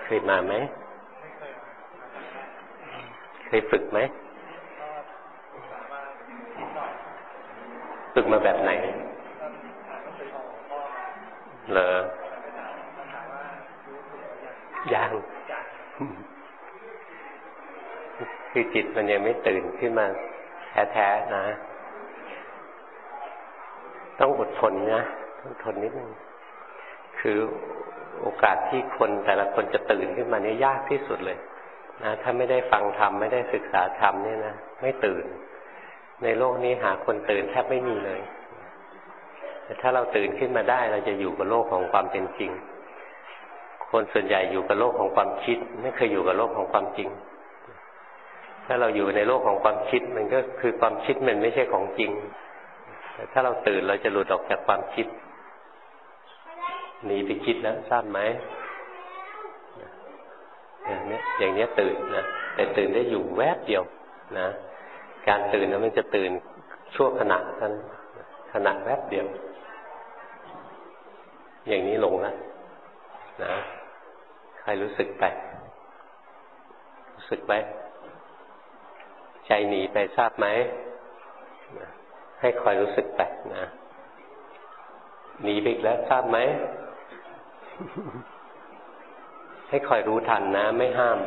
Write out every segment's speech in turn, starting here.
เคยมาไหมเคยฝึกไหมฝึกมาแบบไหนเหรอยังคือจิตมันยังไม่ตื่นขึ้นมาแท้ๆนะต้องอดทนนะต้องทนนิดนึงคือโอกาสที่คนแต่ละคนจะตื่นขึ้นมาเนี่ยยากที่สุดเลยนะถ้าไม่ได้ฟังธรรมไม่ได้ศึกษาธรรมเนี่ยนะไม่ตื่นในโลกนี้หาคนตื่นแทบไม่มีเลยแต่ถ้าเราตื่นขึ้นมาได้เราจะอยู่กับโลกของความเป็นจริงคนส่วนใหญ่อยู่กับโลกของความคิดไม่เคยอยู่กับโลกของความจริงถ้าเราอยู่ในโลกของความคิดมันก็คือความคิดมันไม่ใช่ของจริงแต่ถ้าเราตื่นเราจะหลุดออกจากความคิดหนีไปคิดแล้วทราบไหมอย่างนี้ตื่นนะแต่ตื่นได้อยู่แวบเดียวนะการตื่นนั้นมันจะตื่นชั่วขณะเท่านั้นขณะแวบเดียวอย่างนี้ลงแล้วนะใครรู้สึกไปรู้สึกไหมใจหนีไปทราบไหมให้คอยรู้สึกไปนะหนีไปอีกแล้วทราบไหมให้คอยรู้ทันนะไม่ห้าม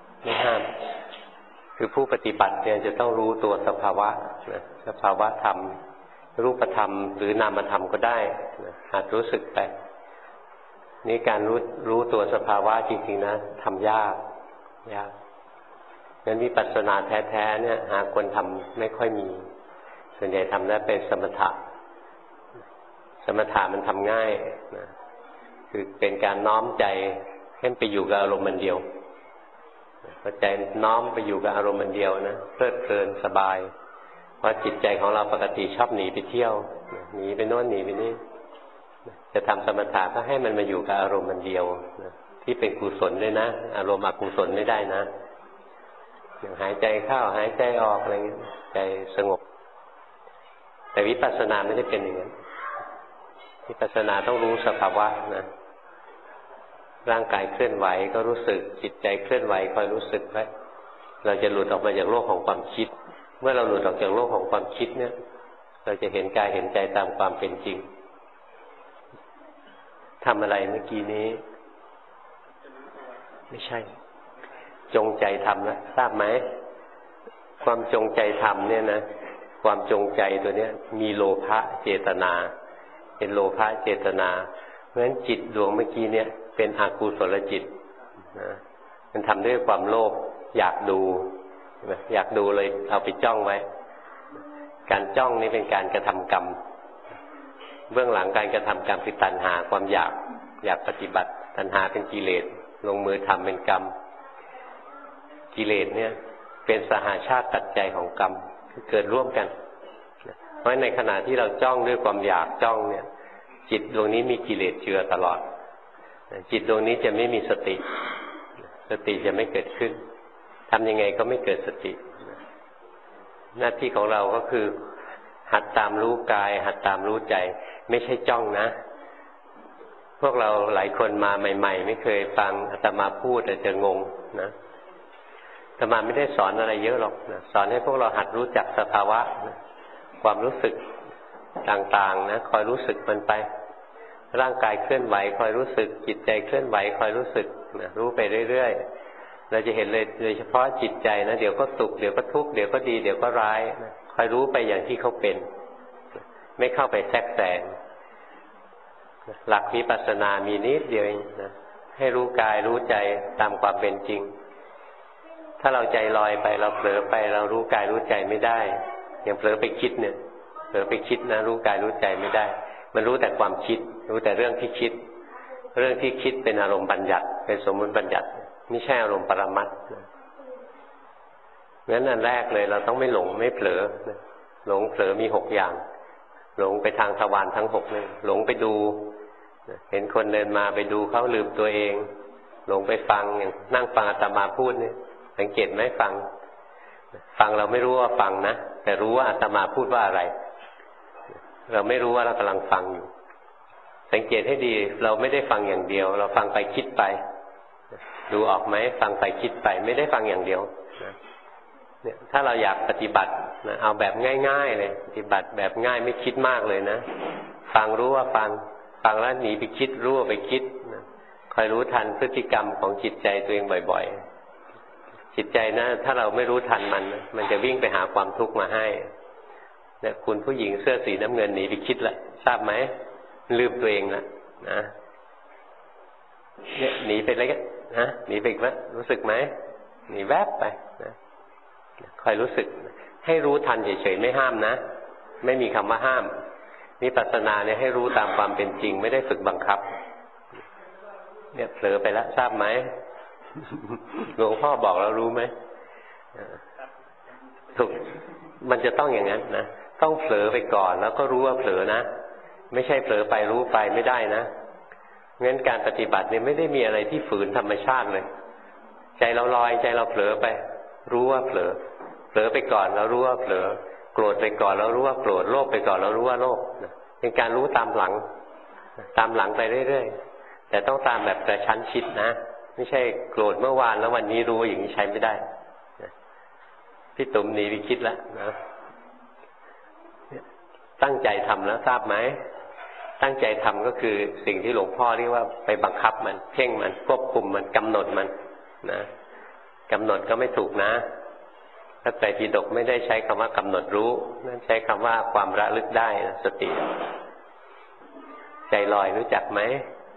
คือผู้ปฏิบัติเนี่ยจะต้องรู้ตัวสภาวะนะสภาวะธรรมรูปธรรมหรือนามธรรมก็ได้นะหัดรู้สึกไปนี่การรู้ตัวสภาวะจริงๆนะทำยากงั้นวิปัสสนาแท้ๆเนี่ยหาคนทำไม่ค่อยมีส่วนใหญ่ทำได้เป็นสมถะมันทำง่ายนะคือเป็นการน้อมใจให้ไปอยู่กับอารมณ์มันเดียวพอใจน้อมไปอยู่กับอารมณ์มันเดียวนะเพลิดเพลินสบายเพราะจิตใจของเราปกติชอบหนีไปเที่ยวหนีไปโน่นหนีไปนี่จะทำสมถะก็ให้มันมาอยู่กับอารมณ์มันเดียวนะที่เป็นกุศลด้วยนะอารมณ์อกุศลไม่ได้นะอย่างหายใจเข้าหายใจออกอะไรเงี้ยใจสงบแต่วิปัสสนาไม่ได้เป็นอย่างนั้นวิปัสสนาต้องรู้สภาวะนะร่างกายเคลื่อนไหวก็รู้สึกจิตใจเคลื่อนไหวคอยรู้สึกไว้เราจะหลุดออกมาจากโลกของความคิดเมื่อเราหลุดออกจากโลกของความคิดเนี่ยเราจะเห็นกายเห็นใจตามความเป็นจริงทำอะไรเมื่อกี้นี้ไม่ใช่จงใจทำนะทราบไหมความจงใจทำเนี่ยนะความจงใจตัวเนี้ยมีโลภะเจตนาเป็นโลภะเจตนาเพราะฉะนั้นจิตดวงเมื่อกี้เนี่ยเป็นอกุศลจิตนะมันทำด้วยความโลภอยากดูเลยเอาไปจ้องไว้การจ้องนี่เป็นการกระทำกรรมเบื้องหลังการกระทำกรรมคือตัณหาความอยากปฏิบัติตัณหาเป็นกิเลสลงมือทำเป็นกรรมกิเลสเนี่ยเป็นสหชาติปัจจัยของกรรมคือเกิดร่วมกันเพราะในขณะที่เราจ้องด้วยความอยากจ้องเนี่ยจิตดวงนี้มีกิเลสเจือตลอดจิตดวงนี้จะไม่มีสติจะไม่เกิดขึ้นทำยังไงก็ไม่เกิดสติหน้าที่ของเราก็คือหัดตามรู้กายหัดตามรู้ใจไม่ใช่จ้องนะพวกเราหลายคนมาใหม่ๆไม่เคยฟังอาตมาพูดอาจจะงงนะอาตมาไม่ได้สอนอะไรเยอะหรอกนะสอนให้พวกเราหัดรู้จักสภาวะนะความรู้สึกต่างๆนะคอยรู้สึกมันไปร่างกายเคลื่อนไหวคอยรู้สึกจิตใจเคลื่อนไหวคอยรู้สึกนะรู้ไปเรื่อยๆเราจะเห็นเลยโดยเฉพาะจิตใจนะเดี๋ยวก็สุขเดี๋ยวก็ทุกข์เดี๋ยวก็ดีเดี๋ยวก็ร้ายนะคอยรู้ไปอย่างที่เขาเป็นไม่เข้าไปแทรกแซงหลักวิปัสสนามีนิดเดียวเองนะให้รู้กายรู้ใจตามความเป็นจริงถ้าเราใจลอยไปเราเผลอไปเรารู้กายรู้ใจไม่ได้อย่างเผลอไปคิดเนี่ยเผลอไปคิดนะรู้กายรู้ใจไม่ได้มันรู้แต่ความคิดรู้แต่เรื่องที่คิดเป็นอารมณ์บัญญัติเป็นสมมติบัญญัติไม่ใช่อารมณ์ปรมัตถ์งั้นอันแรกเลยเราต้องไม่หลงไม่เผลอหลงเผลอมี6อย่างหลงไปทางทวารทั้ง6เลยหลงไปดูเห็นคนเดินมาไปดูเขาลืมตัวเองหลงไปฟังอย่างนั่งฟังอาตมาพูดเนี่ยสังเกตไหมฟังเราไม่รู้ว่าฟังนะแต่รู้ว่าอาตมาพูดว่าอะไรเราไม่รู้ว่าเรากำลังฟังอยู่สังเกตให้ดีเราไม่ได้ฟังอย่างเดียวเราฟังไปคิดไปดูออกไหมฟังไปคิดไปไม่ได้ฟังอย่างเดียวนะเนี่ยถ้าเราอยากปฏิบัตินะเอาแบบง่ายๆเลยปฏิบัติแบบง่ายไม่คิดมากเลยนะฟังรู้ว่าฟังแล้วหนีไปคิดรู้ว่าไปคิดนะคอยรู้ทันพฤติกรรมของจิตใจตัวเองบ่อยๆจิตใจนะถ้าเราไม่รู้ทันมันจะวิ่งไปหาความทุกข์มาให้เนี่ยคุณผู้หญิงเสื้อสีน้ำเงินหนีไปคิดละทราบไหมลืมตัวเองละนะเนี่ยหนีไปเลยนะหนีไปอีกแล้วรู้สึกไหมหนีแวบไปนะคอยรู้สึกให้รู้ทันเฉยๆไม่ห้ามนะไม่มีคำว่าห้ามวิปัสสนาเนี่ยให้รู้ตามความเป็นจริงไม่ได้ฝึกบังคับเนี่ยเผลอไปแล้วทราบไหมหลวงพ่อบอกเรารู้ไหมถูกมันจะต้องอย่างนั้นนะต้องเผลอไปก่อนแล้วก็รู้ว่าเผลอนะไม่ใช่เผลอไปรู้ไปไม่ได้นะงั้นการปฏิบัติเนี่ยไม่ได้มีอะไรที่ฝืนธรรมชาติเลยใจเราลอยใจเราเผลอไปรู้ว่าเผลอไปก่อนแล้วรู้ว่าเผลอโกรธไปก่อนแล้วรู้ว่าโกรธโลภไปก่อนแล้วรู้ว่าโลภเป็นการรู้ตามหลังไปเรื่อยๆแต่ต้องตามแบบกระชั้นชิดนะไม่ใช่โกรธเมื่อวานแล้ววันนี้รู้อย่างนี้ใช้ไม่ได้พี่ตุ๋มหนีไปคิดแล้วนะตั้งใจทำแล้วทราบไหมตั้งใจทำก็คือสิ่งที่หลวงพ่อเรียกว่าไปบังคับมันเพ่งมันควบคุมมันกำหนดมันนะกำหนดก็ไม่ถูกนะพระไตรปิฎกไม่ได้ใช้คำว่ากำหนดรู้นั่นใช้คำว่าความระลึกได้สติใจลอยรู้จักไหม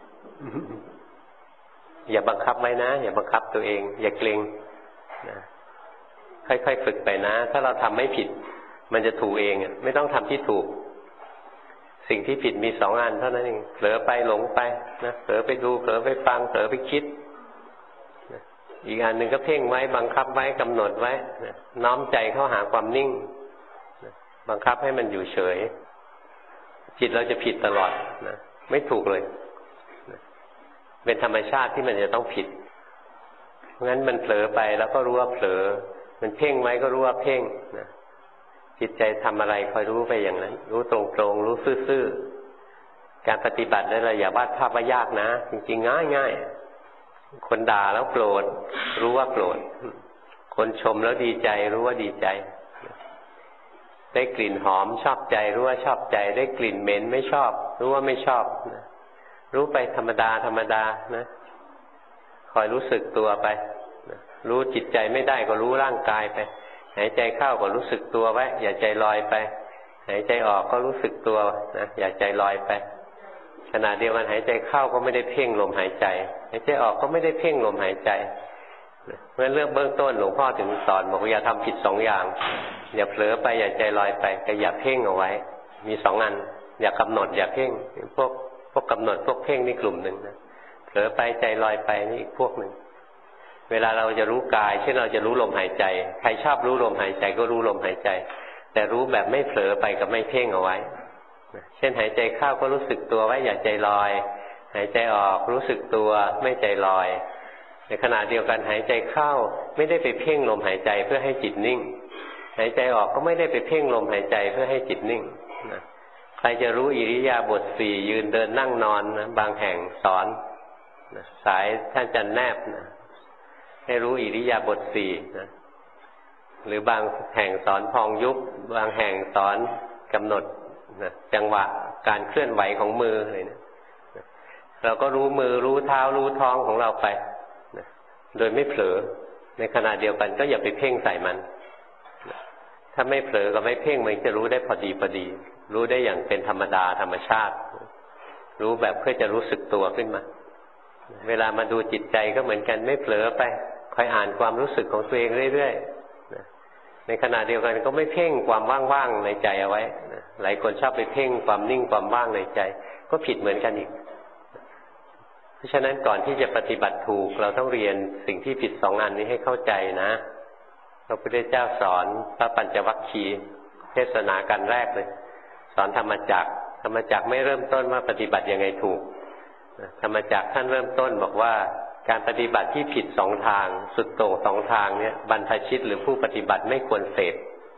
อย่าบังคับไว้นะอย่าบังคับตัวเองอย่าเกรงนะค่อยๆฝึกไปนะถ้าเราทำไม่ผิดมันจะถูกเองไม่ต้องทำที่ถูกสิ่งที่ผิดมี2 อันเท่านั้นเองเผลอไปหลงไปนะเผลอไปดูเผลอไปฟังเผลอไปคิดอีกอันหนึ่งก็เพ่งไว้บังคับไว้กำหนดไว้น้อมใจเข้าหาความนิ่งบังคับให้มันอยู่เฉยจิตเราจะผิดตลอดนะไม่ถูกเลยเป็นธรรมชาติที่มันจะต้องผิดเพราะงั้นมันเผลอไปแล้วก็รู้ว่าเผลอมันเพ่งไว้ก็รู้ว่าเพ่งนะจิตใจทำอะไรคอยรู้ไปอย่างนั้นรู้ตรงๆรู้ซื่อๆการปฏิบัตินั้นเราอย่าวาดภาพว่ายากนะจริงๆง่ายๆคนด่าแล้วโกรธรู้ว่าโกรธคนชมแล้วดีใจรู้ว่าดีใจได้กลิ่นหอมชอบใจรู้ว่าชอบใจได้กลิ่นเหม็นไม่ชอบรู้ว่าไม่ชอบนะรู้ไปธรรมดานะคอยรู้สึกตัวไปนะรู้จิตใจไม่ได้ก็รู้ร่างกายไปหายใจเข้าก็รู้สึกตัวไว้อย่าใจลอยไปหายใจออกก็รู้สึกตัวนะอย่าใจลอยไปขณะเดียวกันหายใจเข้าก็ไม่ได้เพ่งลมหายใจหายใจออกก็ไม่ได้เพ่งลมหายใจเพราะฉะนั้นเรื่องเบื้องต้นหลวงพ่อถึงสอนบอกอย่าทำผิด2 อย่างอย่าเผลอไปอย่าใจลอยไปแต่อย่าเพ่งเอาไว้มี2 อันอย่ากำหนดอย่าเพ่งพวกกำหนดพวกเพ่งนี่กลุ่มหนึ่งนะเผลอไปใจลอยไปนี่อีกพวกหนึ่งเวลาเราจะรู้กายเช่นเราจะรู้ลมหายใจใครชอบรู้ลมหายใจก็รู้ลมหายใจแต่รู้แบบไม่เผลอไปกับไม่เพ่งเอาไว้เช่นหายใจเข้าก็รู้สึกตัวไว้อย่าใจลอยหายใจออกรู้สึกตัวไม่ใจลอยในขณะเดียวกันหายใจเข้าไม่ได้ไปเพ่งลมหายใจเพื่อให้จิตนิ่งหายใจออกก็ไม่ได้ไปเพ่งลมหายใจเพื่อให้จิตนิ่งนะใครจะรู้อิริยาบถ4ยืนเดินนั่งนอนนะบางแห่งสอนนะสายท่านจันแนบนะให้รู้อิริยาบถ4นะหรือบางแห่งสอนพองยุบบางแห่งสอนกำหนดนะจังหวะการเคลื่อนไหวของมือเลยนะเราก็รู้มือรู้เท้ารู้ท้องของเราไปนะโดยไม่เผลอในขณะเดียวกันก็อย่าไปเพ่งใส่มันนะถ้าไม่เผลอกับไม่เพ่งมันจะรู้ได้พอดีรู้ได้อย่างเป็นธรรมดาธรรมชาติรู้แบบเพื่อจะรู้สึกตัวขึ้นมาเวลามาดูจิตใจก็เหมือนกันไม่เผลอไปคอยอ่านความรู้สึกของตัวเองเรื่อยๆในขณะเดียวกันก็ไม่เพ่งความว่างๆในใจเอาไว้หลายคนชอบไปเพ่งความนิ่งความว่างในใจก็ผิดเหมือนกันอีกเพราะฉะนั้นก่อนที่จะปฏิบัติถูกเราต้องเรียนสิ่งที่ผิด2 อันนี้ให้เข้าใจนะพระพุทธเจ้าสอนพระปัญจวัคคีย์เทศนากันแรกเลยสอนธรรมจักรไม่เริ่มต้นว่าปฏิบัติยังไงถูกธรรมจักรท่านเริ่มต้นบอกว่าการปฏิบัติที่ผิด2 ทางสุดโต่ง2 ทางเนี่ยบรรพชิตหรือผู้ปฏิบัติไม่ควรเสพ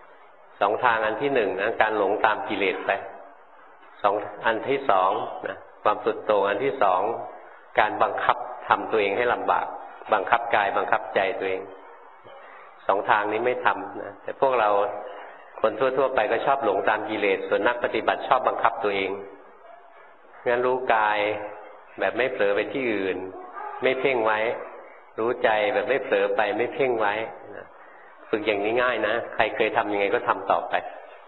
2 ทางอันที่1การหลงตามกิเลสไปอันที่2นะความสุดโต่งอันที่2การบังคับทำตัวเองให้ลำบากบังคับกายบังคับใจตัวเองสองทางนี้ไม่ทำนะแต่พวกเราคนทั่วๆไปก็ชอบหลงตามกิเลสส่วนนักปฏิบัติชอบบังคับตัวเองงั้นรู้กายแบบไม่เผลอไปที่อื่นไม่เพ่งไว้รู้ใจแบบไม่เผลอไปไม่เพ่งไว้นะฝึกอย่างนี้ง่ายนะใครเคยทำยังไงก็ทำต่อไป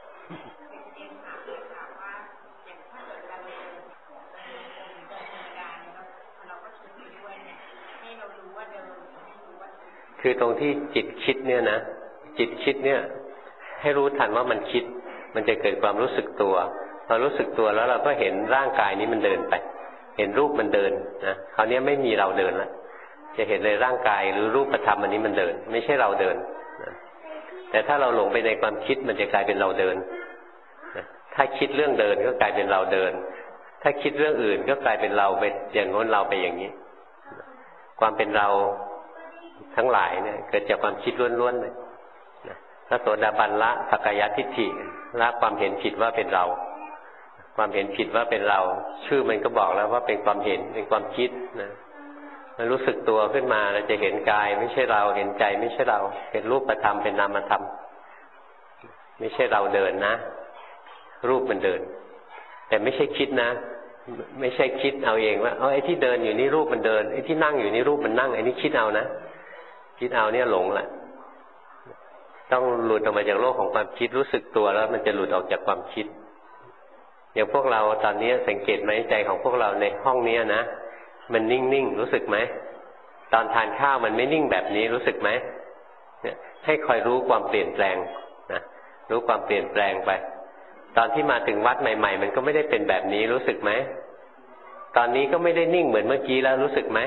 คือตรงที่จิตคิดเนี่ยนะจิตคิดเนี่ยให้รู้ทันว่ามันคิดมันจะเกิดความรู้สึกตัวพอรู้สึกตัวแล้วเราก็เห็นร่างกายนี้มันเดินไปเห็นรูปมันเดินนะคราวนี้ไม่มีเราเดินแล้วจะเห็นเลยร่างกายหรือรูปธรรมอันนี้มันเดินไม่ใช่เราเดินนะแต่ถ้าเราหลงไปในความคิดมันจะกลายเป็นเราเดินนะถ้าคิดเรื่องเดินก็กลายเป็นเราเดินถ้าคิดเรื่องอื่นก็กลายเป็นเราไปอย่างโน้นเราไปอย่างนี้ความเป็นเราทั้งหลายเนี่ยเกิดจากความคิดล้วนๆเลยพระโสดาบันละสักกายทิฏฐิละความเห็นผิดว่าเป็นเราความเห็นผิดว่าเป็นเราชื่อมันก็บอกแล้วว่าเป็นความเห็นเป็นความคิดนะมันรู้สึกตัวขึ้นมาเราจะเห็นกายไม่ใช่เราเห็นใจไม่ใช่เราเห็นรูปธรรมเป็นนามธรรมไม่ใช่เราเดินนะรูปมันเดินแต่ไม่ใช่คิดนะไม่ใช่คิดเอาเองว่าไอ้ที่เดินอยู่นี่รูปมันเดินไอ้ที่นั่งอยู่นี่รูปมันนั่งไอ้นี่คิดเอานะคิดเอาเนี่ยหลงแหละต้องหลุดออกมาจากโลกของความคิดรู้สึกตัวแล้วมันจะหลุดออกจากความคิดอย่างพวกเราตอนนี้สังเกตไหมใจของพวกเราในห้องนี้นะมันนิ่งๆรู้สึกไหมตอนทานข้าวมันไม่นิ่งแบบนี้รู้สึกไหมเนี่ยให้คอยรู้ความเปลี่ยนแปลงนะรู้ความเปลี่ยนแปลงไปตอนที่มาถึงวัดใหม่ๆมันก็ไม่ได้เป็นแบบนี้รู้สึกไหมตอนนี้ก็ไม่ได้นิ่งเหมือนเมื่อกี้แล้วรู้สึกไหม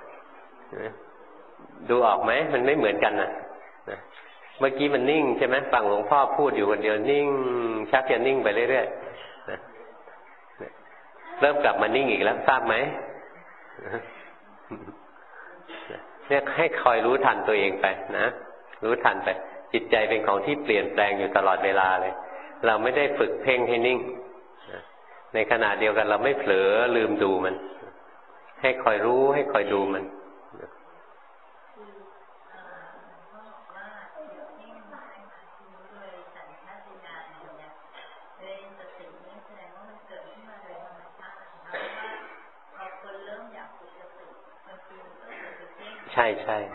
ดูออกไหมมันไม่เหมือนกันนะเมื่อกี้มันนิ่งใช่ไหมฟังหลวงพ่อพูดอยู่คนเดียวนิ่งชักจะนิ่งไปเรื่อยๆเริ่มกลับมานิ่งอีกแล้วทราบไหมเนี่ยให้คอยรู้ทันตัวเองไปนะรู้ทันไปจิตใจเป็นของที่เปลี่ยนแปลงอยู่ตลอดเวลาเลยเราไม่ได้ฝึกเพ่งให้นิ่งในขณะเดียวกันเราไม่เผลอลืมดูมันให้คอยรู้ให้คอยดูมันใช่ใช่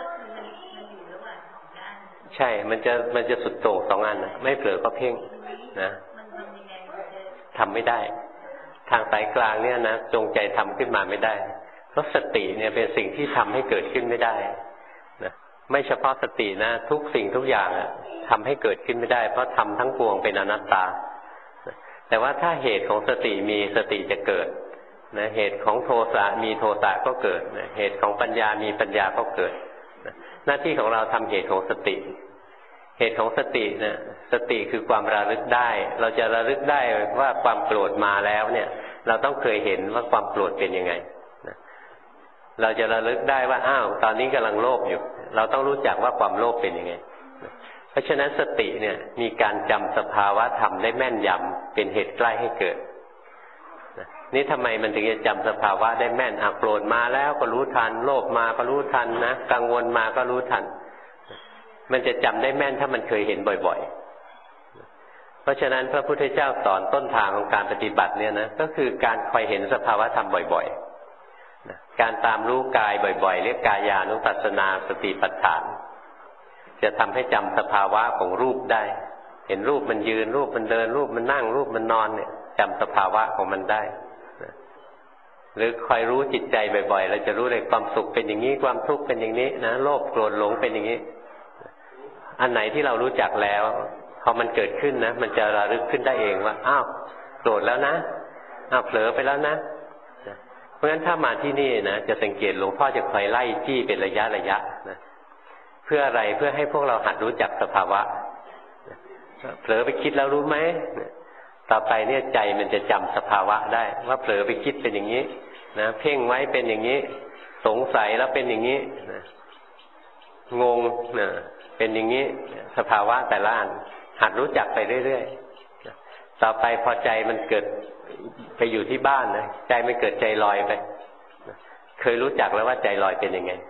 ใช่มันจะสุดโต่งสองอันนะไม่เผลอก็เพ่งนะทำไม่ได้ทางสายกลางเนี่ยนะจงใจทำขึ้นมาไม่ได้เพราะสติเนี่ยเป็นสิ่งที่ทำให้เกิดขึ้นไม่ได้นะไม่เฉพาะสตินะทุกสิ่งทุกอย่างทำให้เกิดขึ้นไม่ได้เพราะทำทั้งปวงเป็นอนัตตาแต่ว่าถ้าเหตุของสติมีสติจะเกิดนะเหตุของโทสะมีโทสะก็เกิดนะเหตุของปัญญามีปัญญาก็เกิดนะหน้าที่ของเราทำเหตุของสติเหตุของสตินะสติคือความระลึกได้เราจะระลึกได้ว่าความโกรธมาแล้วเนี่ยเราต้องเคยเห็นว่าความโกรธเป็นยังไงนะเราจะระลึกได้ว่าอ้าวตอนนี้กำลังโลภอยู่เราต้องรู้จักว่าความโลภเป็นยังไงนะเพราะฉะนั้นสติเนี่ยมีการจำสภาวะธรรมได้แม่นยำเป็นเหตุใกล้ให้เกิดนี่ทำไมมันถึงจะจำสภาวะได้แม่นโกรธมาแล้วก็รู้ทันโลภมาก็รู้ทันนะกังวลมาก็รู้ทันมันจะจำได้แม่นถ้ามันเคยเห็นบ่อยๆเพราะฉะนั้นพระพุทธเจ้าสอนต้นทางของการปฏิบัติเนี่ยนะก็คือการคอยเห็นสภาวะธรรมบ่อยๆการตามรู้กายบ่อยๆเรียกกายานุปัสสนาสติปัฏฐานจะทำให้จำสภาวะของรูปได้เห็นรูปมันยืนรูปมันเดินรูปมันนั่งรูปมันนอนเนี่ยจำสภาวะของมันได้หรือคอยรู้จิตใจบ่อยๆเราจะรู้เลยความสุขเป็นอย่างนี้ความทุกข์เป็นอย่างนี้นะโลภโกรธหลงเป็นอย่างนี้อันไหนที่เรารู้จักแล้วพอมันเกิดขึ้นนะมันจะระลึกขึ้นได้เองว่าอ้าวโกรธแล้วนะอ้าวเผลอไปแล้วนะเพราะฉะนั้นถ้ามาที่นี่นะจะสังเกตหลวงพ่อจะคอยไล่จี้เป็นระยะนะเพื่ออะไรเพื่อให้พวกเราหัดรู้จักสภาวะเผลอไปคิดแล้วรู้ไหมต่อไปเนี่ยใจมันจะจำสภาวะได้ว่าเผลอไปคิดเป็นอย่างนี้นะเพ่งไว้เป็นอย่างนี้สงสัยแล้วเป็นอย่างนี้นะงงนะเป็นอย่างนี้สภาวะแต่ละอันหัดรู้จักไปเรื่อยๆต่อไปพอใจมันเกิดไปอยู่ที่บ้านนะใจไม่เกิดใจลอยไปเคยรู้จักแล้วว่าใจลอยเป็นยังไงพอ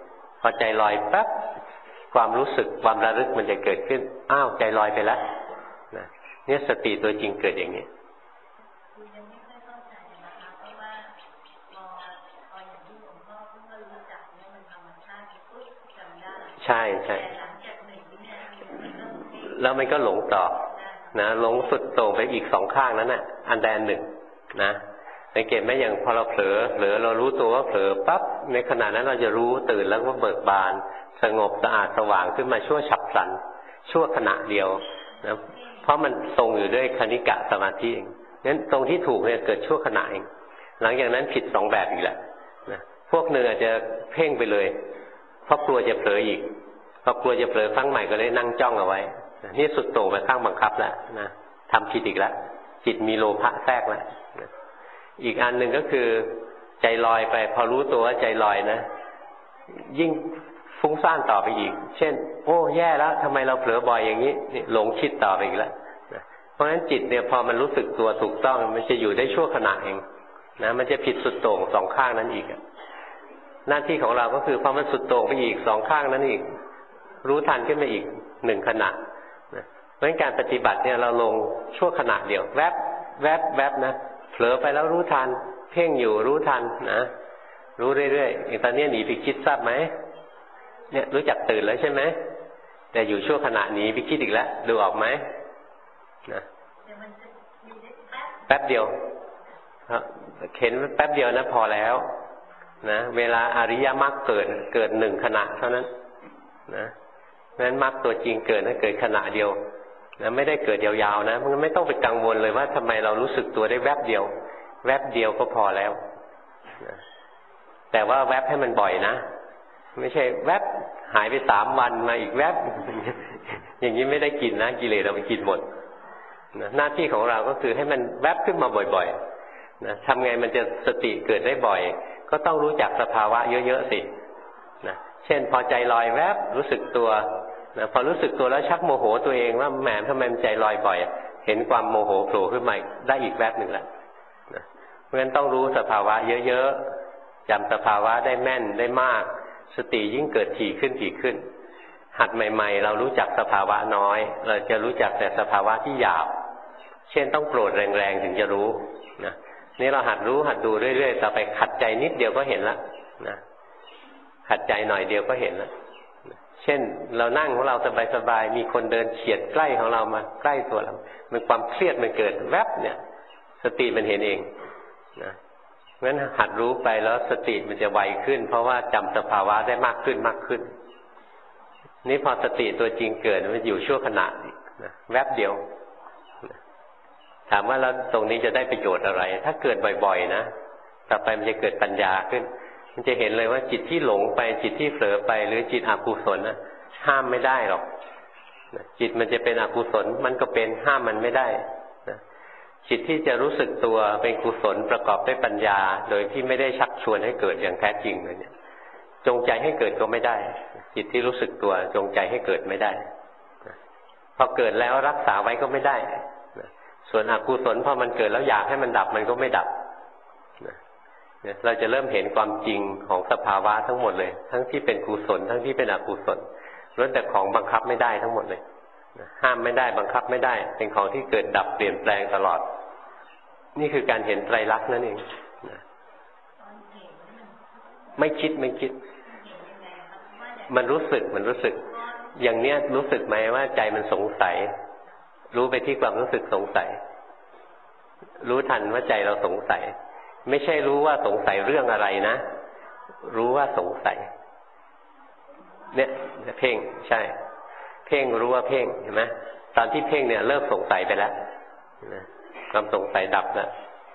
อใจลอยปั๊บความรู้สึกความระลึกมันจะเกิดขึ้นอ้าวใจลอยไปแล้วนะเนี่ยสติตัวจริงเกิดอย่างนี้ใช่ใช่แล้วมันก็หลงต่อนะหลงสุดโต่งไปอีกสองข้างนั้นน่ะอันใดอันหนึ่งนะสังเกตไหมอย่างพอเราเผลอเรารู้ตัวว่าเผลอปั๊บในขณะนั้นเราจะรู้ตื่นแล้วก็เบิกบานสงบสะอาดสว่างขึ้นมาชั่วฉับพลันชั่วขณะเดียวนะเพราะมันทรงอยู่ด้วยคณิกะสมาธิเองงั้นตรงที่ถูกเนี่ยเกิดชั่วขณะเองหลังจากนั้นผิดสองแบบอีกแหละนะพวกหนึ่งอาจจะเพ่งไปเลยเพราะกลัวจะเผลออีกพอกลัวจะเผลอครั้งใหม่ก็เลยนั่งจ้องเอาไว้นี่สุดโต่งไปข้างบังคับแล้วนะทำผิดอีกแล้วจิตมีโลภะแทรกแล้วนะอีกอันหนึ่งก็คือใจลอยไปพอรู้ตัวว่าใจลอยนะยิ่งฟุ้งซ่านต่อไปอีกเช่นโอ้แย่แล้วทำไมเราเผลอบ่อยอย่างนี้นี่หลงคิดต่อไปอีกแล้วนะเพราะฉะนั้นจิตเนี่ยพอมันรู้สึกตัวถูกต้องมันจะอยู่ได้ชั่วขณะเองนะมันจะผิดสุดโต่งสองข้างนั้นอีกหน้าที่ของเราก็คือพอมันสุดโต่งไปอีกสองข้างนั้นอีกรู้ทันขึ้นมาอีกหนึ่งขณะนะเพราะฉะนั้นการปฏิบัติเนี่ยเราลงชั่วขณะเดียวแวบแวบแวบนะเผลอไปแล้วรู้ทันเพ่งอยู่รู้ทันนะรู้เรื่อยๆอย่างตอนนี้หนีไปคิดทราบไหมเนี่ยรู้จักตื่นแล้วใช่ไหมแต่อยู่ชั่วขณะหนีไปคิดอีกแล้วดูออกไหมนะแป๊บเดียวเห็นแป๊บเดียวนะพอแล้วนะเวลาอริยมรรคเกิดหนึ่งขณะเท่านั้นนะเพราะฉะนั้นมรรคตัวจริงเกิดนะเกิดขณะเดียวนะไม่ได้เกิดยาวๆนะมันไม่ต้องไปกังวลเลยว่าทำไมเรารู้สึกตัวได้แวบเดียวแวบเดียวก็พอแล้วนะแต่ว่าแวบให้มันบ่อยนะไม่ใช่แวบหายไป3 วันมาอีกแวบ อย่างนี้ไม่ได้กินนะกิเลสเราไปกินหมดนะหน้าที่ของเราก็คือให้มันแวบขึ้นมาบ่อยๆนะทำไงมันจะสติเกิดได้บ่อยก็ต้องรู้จักสภาวะเยอะๆสินะเช่นพอใจลอยแวบรู้สึกตัวนะพอรู้สึกตัวแล้วชักโมโหตัวเองว่าแหมทำไมมันใจลอยบ่อยเห็นความโมโหโผล่ขึ้นมาได้อีกแวบหนึ่งแล้วนะเพราะฉะนั้นต้องรู้สภาวะเยอะๆจำสภาวะได้แม่นได้มากสติยิ่งเกิดถี่ขึ้นหัดใหม่ๆเรารู้จักสภาวะน้อยเราจะรู้จักแต่สภาวะที่หยาบเช่นต้องโกรธแรงๆถึงจะรู้นะนี่เราหัดรู้หัดดูเรื่อยๆต่อไปขัดใจนิดเดียวก็เห็นแล้วนะขัดใจหน่อยเดียวก็เห็นแล้วเช่นเรานั่งของเราสบายๆมีคนเดินเฉียดใกล้ของเรามาใกล้ตัวเรามันความเครียดมันเกิดแวบเนี่ยสติมันเห็นเองนะเพราะฉะนั้นหัดรู้ไปแล้วสติมันจะไวขึ้นเพราะว่าจำสภาวะได้มากขึ้นนี่พอสติตัวจริงเกิดมันอยู่ชั่วขณะนะแวบเดียวถามว่าแล้วตรงนี้จะได้ประโยชน์อะไรถ้าเกิดบ่อยๆนะต่อไปมันจะเกิดปัญญาขึ้นมันจะเห็นเลยว่าจิตที่หลงไปจิตที่เผลอไปหรือจิตอกุศลนะห้ามไม่ได้หรอกจิตมันจะเป็นอกุศลมันก็เป็นห้ามมันไม่ได้จิตที่จะรู้สึกตัวเป็นกุศลประกอบด้วยปัญญาโดยที่ไม่ได้ชักชวนให้เกิดอย่างแท้จริงเลยเนี่ยจงใจให้เกิดก็ไม่ได้จิตที่รู้สึกตัวจงใจให้เกิดไม่ได้พอเกิดแล้วรักษาไว้ก็ไม่ได้ส่วนอกุศลพอมันเกิดแล้วอยากให้มันดับมันก็ไม่ดับเราจะเริ่มเห็นความจริงของสภาวะทั้งหมดเลยทั้งที่เป็นกุศลทั้งที่เป็นอกุศลล้วนแต่ของบังคับไม่ได้ทั้งหมดเลยห้ามไม่ได้บังคับไม่ได้เป็นของที่เกิดดับเปลี่ยนแปลงตลอดนี่คือการเห็นไตรลักษณ์นั่นเองไม่คิดมันรู้สึกอย่างเนี้ยรู้สึกไหมว่าใจมันสงสัยรู้ไปที่ความรู้สึกสงสัยรู้ทันว่าใจเราสงสัยไม่ใช่รู้ว่าสงสัยเรื่องอะไรนะรู้ว่าสงสัยเนี่ยเพ่งใช่เพ่งรู้ว่าเพ่งเห็นไหมตอนที่เพ่งเนี่ยเลิกสงสัยไปแล้วความสงสัยดับแล้ว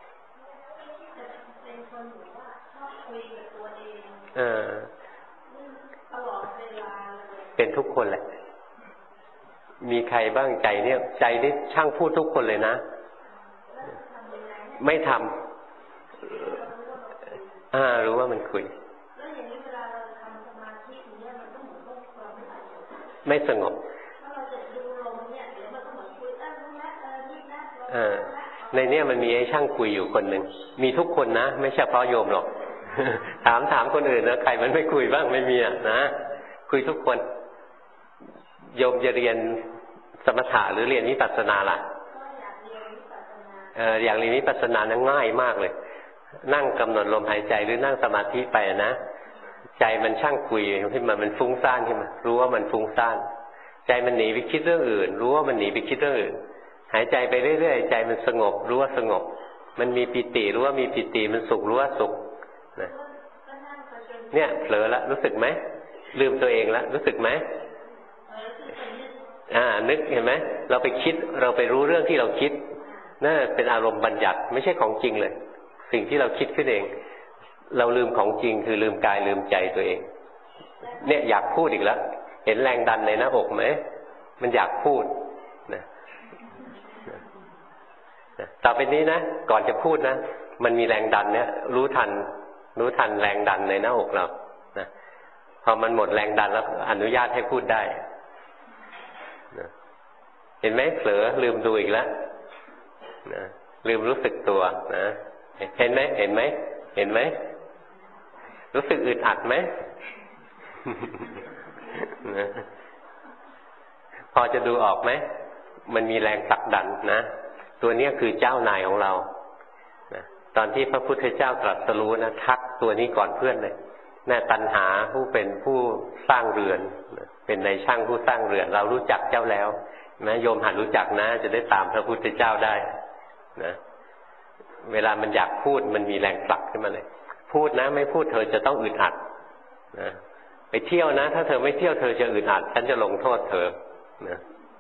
เป็นทุกคนแหละมีใครบ้างใจเนี่ยใจนี่ช่างพูดทุกคนเลยนะไม่ทำรู้ว่ามันคุยไม่สงบในเนี้ยมันมีไอ้ช่างคุยอยู่คนหนึ่งมีทุกคนนะไม่เฉพาะโยมหรอกถามคนอื่นนะใครมันไม่คุยบ้างไม่มีอ่ะนะคุยทุกคนโยมจะเรียนสมถะหรือเรียนวิปัสสนาล่ะอย่างเรียนวิปัสสนานั้นง่ายมากเลยนั่งกำหนดลมหายใจหรือนั่งสมาธิไปนะใจมันช่างคุยขึ้นมามันฟุ้งซ่านขึ้นมารู้ว่ามันฟุ้งซ่านใจมันหนีไปคิดเรื่องอื่นรู้ว่ามันหนีไปคิดเรื่องอื่นหายใจไปเรื่อยๆใจมันสงบรู้ว่าสงบมันมีปิติรู้ว่ามีปิติมันสุขรู้ว่าสุขนะเนี่ยเผลอละรู้สึกไหมลืมตัวเองละรู้สึกไหมนึกเห็นไหมเราไปคิดเราไปรู้เรื่องที่เราคิดนั่นเป็นอารมณ์บัญญัติไม่ใช่ของจริงเลยสิ่งที่เราคิดขึ้นเองเราลืมของจริงคือลืมกายลืมใจตัวเองเนี่ยอยากพูดอีกแล้วเห็นแรงดันในหน้าอกไหมมันอยากพูดนะต่อไปนี้นะก่อนจะพูดนะมันมีแรงดันเนี่ยรู้ทันแรงดันในหน้าอกเรานะพอมันหมดแรงดันแล้วอนุญาตให้พูดได้นะเห็นไหมเผลอลืมดูอีกแล้วนะลืมรู้สึกตัวนะเห็นไหมรู้สึกอึดอัดไหม พอจะดูออกไหมมันมีแรงผลักดันนะตัวนี้คือเจ้านายของเรานะตอนที่พระพุทธเจ้าตรัสรู้นะทักตัวนี้ก่อนเพื่อนเลยน่ะตัณหาผู้เป็นผู้สร้างเรือนเป็นนายช่างผู้สร้างเรือนเรารู้จักเจ้าแล้วนะโยมหัดรู้จักนะจะได้ตามพระพุทธเจ้าได้นะเวลามันอยากพูดมันมีแรงผลักขึ้นมาเลยพูดนะไม่พูดเธอจะต้องอึดอัดนะไปเที่ยวนะถ้าเธอไม่เที่ยวเธอจะอึดอัดฉันจะลงโทษเธอนะ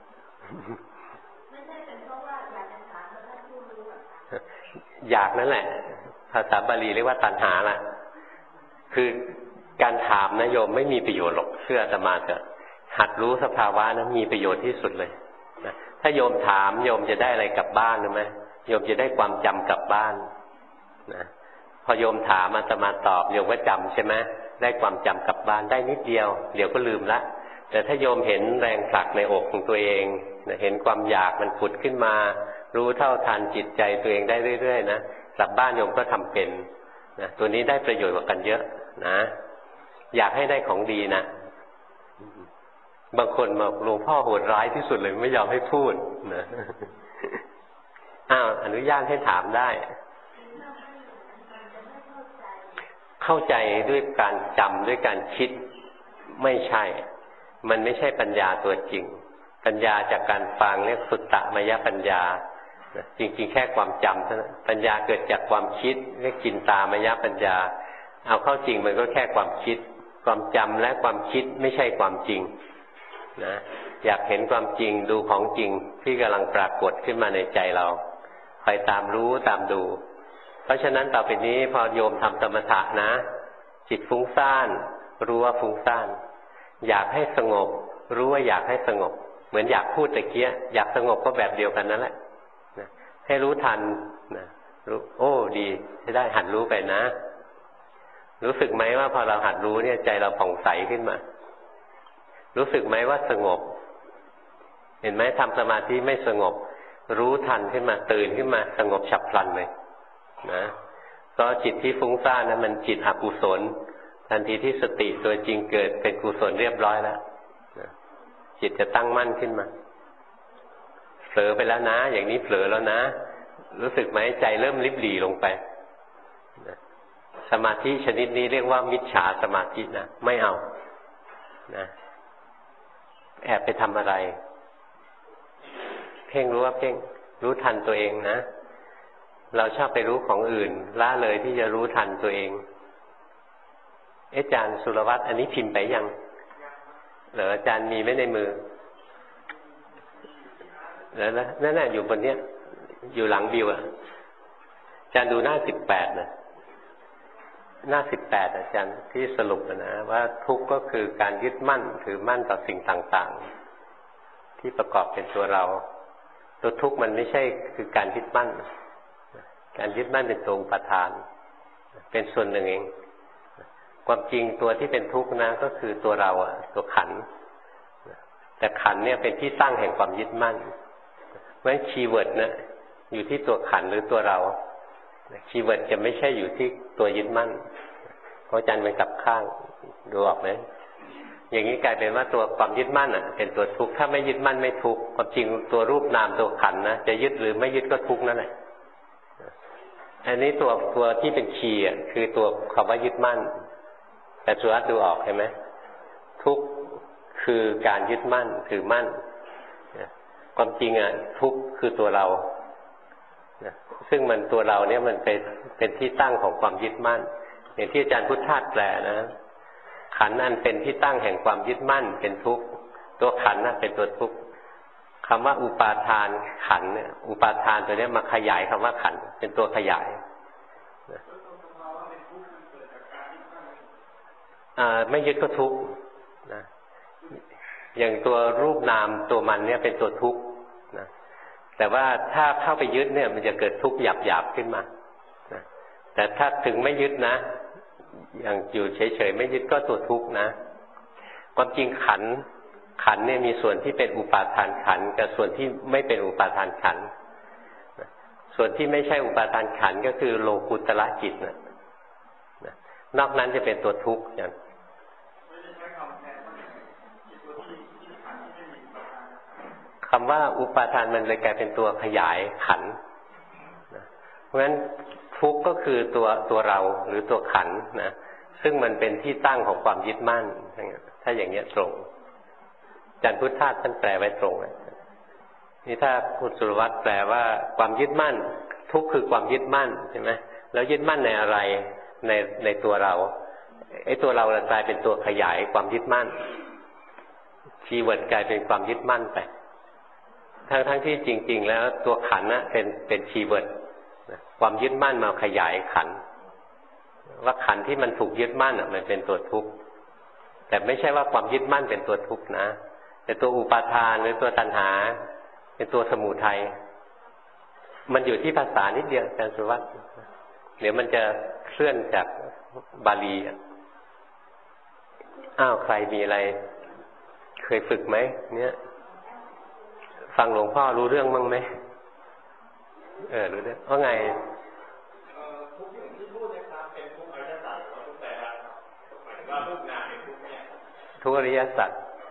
อยากนั่นแหละภาษาบาลีเรียกว่าตัณหาล่ะคือการถามนะโยมไม่มีประโยชน์หรอกเชื่ออาตมาเถอะหัดรู้สภาวะนะมีประโยชน์ที่สุดเลยนะถ้าโยมถามโยมจะได้อะไรกลับบ้านรู้ไหมโยมจะได้ความจำกลับบ้านนะพอโยมถามอาตมาตอบโยมก็จำใช่ไหมได้ความจำกลับบ้านได้นิดเดียวเดี๋ยวก็ลืมละแต่ถ้าโยมเห็นแรงผลักในอกของตัวเองนะเห็นความอยากมันผุดขึ้นมารู้เท่าทันจิตใจตัวเองได้เรื่อยๆนะกลับบ้านโยมก็ทำเป็นนะตัวนี้ได้ประโยชน์กว่ากันเยอะนะอยากให้ได้ของดีนะบางคนบอกหลวงพ่อโหดร้ายที่สุดเลยไม่ยอมให้พูดนะอนุญาตให้ถามได้เข้าใจด้วยการจำด้วยการคิดไม่ใช่มันไม่ใช่ปัญญาตัวจริงปัญญาจากการฟังเรียกสุตตมยปัญญาจริงๆแค่ความจำเท่านั้นปัญญาเกิดจากความคิดเรียกจินตามยปัญญาเอาเข้าจริงมันก็แค่ความคิดความจำและความคิดไม่ใช่ความจริงนะอยากเห็นความจริงดูของจริงที่กำลังปรากฏขึ้นมาในใจเราคอยตามรู้ตามดูเพราะฉะนั้นต่อไปนี้พอโยมทำสมถะนะจิตฟุ้งซ่านรู้ว่าฟุ้งซ่านอยากให้สงบรู้ว่าอยากให้สงบเหมือนอยากพูดตะเกียอยากสงบก็แบบเดียวกันนั่นแหละนะให้รู้ทันนะรู้โอ้ดีจะได้หัดรู้ไปนะรู้สึกไหมว่าพอเราหัดรู้เนี่ยใจเราผ่องใสขึ้นมารู้สึกไหมว่าสงบเห็นไหมทำสมาธิไม่สงบรู้ทันขึ้นมาตื่นขึ้นมาสงบฉับพลันเลยนะเพราะจิตที่ฟุ้งซ่านนั้นมันจิตอกุศลทันทีที่สติตัวจริงเกิดเป็นกุศลเรียบร้อยแล้วนะจิตจะตั้งมั่นขึ้นมาเผลอไปแล้วนะอย่างนี้เผลอแล้วนะรู้สึกไหมใจเริ่มริบหรี่ลงไปนะสมาธิชนิดนี้เรียกว่ามิจฉาสมาธินะไม่เอานะแอบไปทำอะไรเพ่งรู้ว่าเพ่งรู้ทันตัวเองนะเราชอบไปรู้ของอื่นละเลยที่จะรู้ทันตัวเองอาจารย์สุรวัตรอันนี้พิมพ์ไปยังเหรออาจารย์มีไว้ในมือแล้วนั่นน่ะอยู่บนเนี้ยอยู่หลังบิวอ่ะอาจารย์ดูหน้า18นะหน้า18อาจารย์ที่สรุปนะว่าทุกข์ก็คือการยึดมั่นถือมั่นต่อสิ่งต่างๆที่ประกอบเป็นตัวเราตัวทุกข์มันไม่ใช่คือการยึดมั่นการยึดมั่นเป็นตัวอุปทานเป็นส่วนหนึ่งเองความจริงตัวที่เป็นทุกข์นะก็คือตัวเราอะตัวขันธ์แต่ขันธ์เนี่ยเป็นที่ตั้งแห่งความยึดมั่นเพราะฉะนั้นคีย์เวิร์ดนะอยู่ที่ตัวขันธ์หรือตัวเราคีย์เวิร์ดจะไม่ใช่อยู่ที่ตัวยึดมั่นราะจันทร์เป็นกลับข้างดูออกไหมอย่างนี้กลายเป็นว่าตัวความยึดมั่นเป็นตัวทุกข์ถ้าไม่ยึดมั่นไม่ทุกข์ความจริงตัวรูปนามตัวขันธ์นะจะยึดหรือไม่ยึดก็ทุกข์นั่นแหละอันนี้ตัวที่เป็นคีย์คือตัวคำว่ายึดมั่นแต่สุรัตน์ดูออกเห็นไหมทุกข์คือการยึดมั่นถือมั่นความจริงทุกข์คือตัวเราซึ่งมันตัวเราเนี่ยมันเป็นที่ตั้งของความยึดมั่นอย่างที่อาจารย์พุทธทาสแปลนะขันธ์อันเป็นที่ตั้งแห่งความยึดมั่นเป็นทุกข์ตัวขันธ์เป็นตัวทุกข์คำว่าอุปาทานขันธ์เนี่ยอุปาทานตัวนี้มาขยายคำว่าขันธ์เป็นตัวขยายไม่ยึดก็ทุกข์นะอย่างตัวรูปนามตัวมันเนี่ยเป็นตัวทุกข์นะแต่ว่าถ้าเข้าไปยึดเนี่ยมันจะเกิดทุกข์หยาบๆขึ้นมานะแต่ถ้าถึงไม่ยึดนะอย่างอยู่เฉยๆไม่ยึดก็ตัวทุกข์นะความจริงขันธ์เนี่ยมีส่วนที่เป็นอุปาทานขันธ์กับส่วนที่ไม่เป็นอุปาทานขันธ์ส่วนที่ไม่ใช่อุปาทานขันธ์ก็คือโลกุตระจิตนะนอกนั้นจะเป็นตัวทุกข์อย่างคำว่าอุปาทานมันเลยกลายเป็นตัวขยายขันธ์เพราะฉะนั้นทุกข์ก็คือตัวเราหรือตัวขันธ์นะซึ่งมันเป็นที่ตั้งของความยึดมั่นถ้าอย่างนี้ตรงอาจารย์พุทธทาสท่านแปลไว้ตรงนี่ถ้าคุณสุรวัตรแปลว่าความยึดมั่นทุกข์คือความยึดมั่นใช่ไหมแล้วยึดมั่นในอะไรในตัวเราไอ้ตัวเรากลายเป็นตัวขยายความยึดมั่นคีย์เวิร์ดกลายเป็นความยึดมั่นไปทั้งที่จริงๆแล้วตัวขันธ์เป็นคีย์เวิร์ดความยึดมั่นมาขยายขันธ์ว่าขันธ์ที่มันถูกยึดมั่นมันเป็นตัวทุกข์แต่ไม่ใช่ว่าความยึดมั่นเป็นตัวทุกข์นะแต่ตัวอุปาทานหรือตัวตัณหาเป็นตัวสมุทัยมันอยู่ที่ภาษานิดเดียวอาจารย์สุวัตรเดี๋ยวมันจะเคลื่อนจากบาลีใครมีอะไรเคยฝึกไหมเนี่ยฟังหลวงพ่อรู้เรื่องบ้างไหมรู้เรื่องว่าไงทุกอย่างที่พูดนะครับเป็นทุกอริยสัจทุกแต่ละหมายถึงว่าทุกนามเป็นทุกเนี่ยทุกอริยสัจ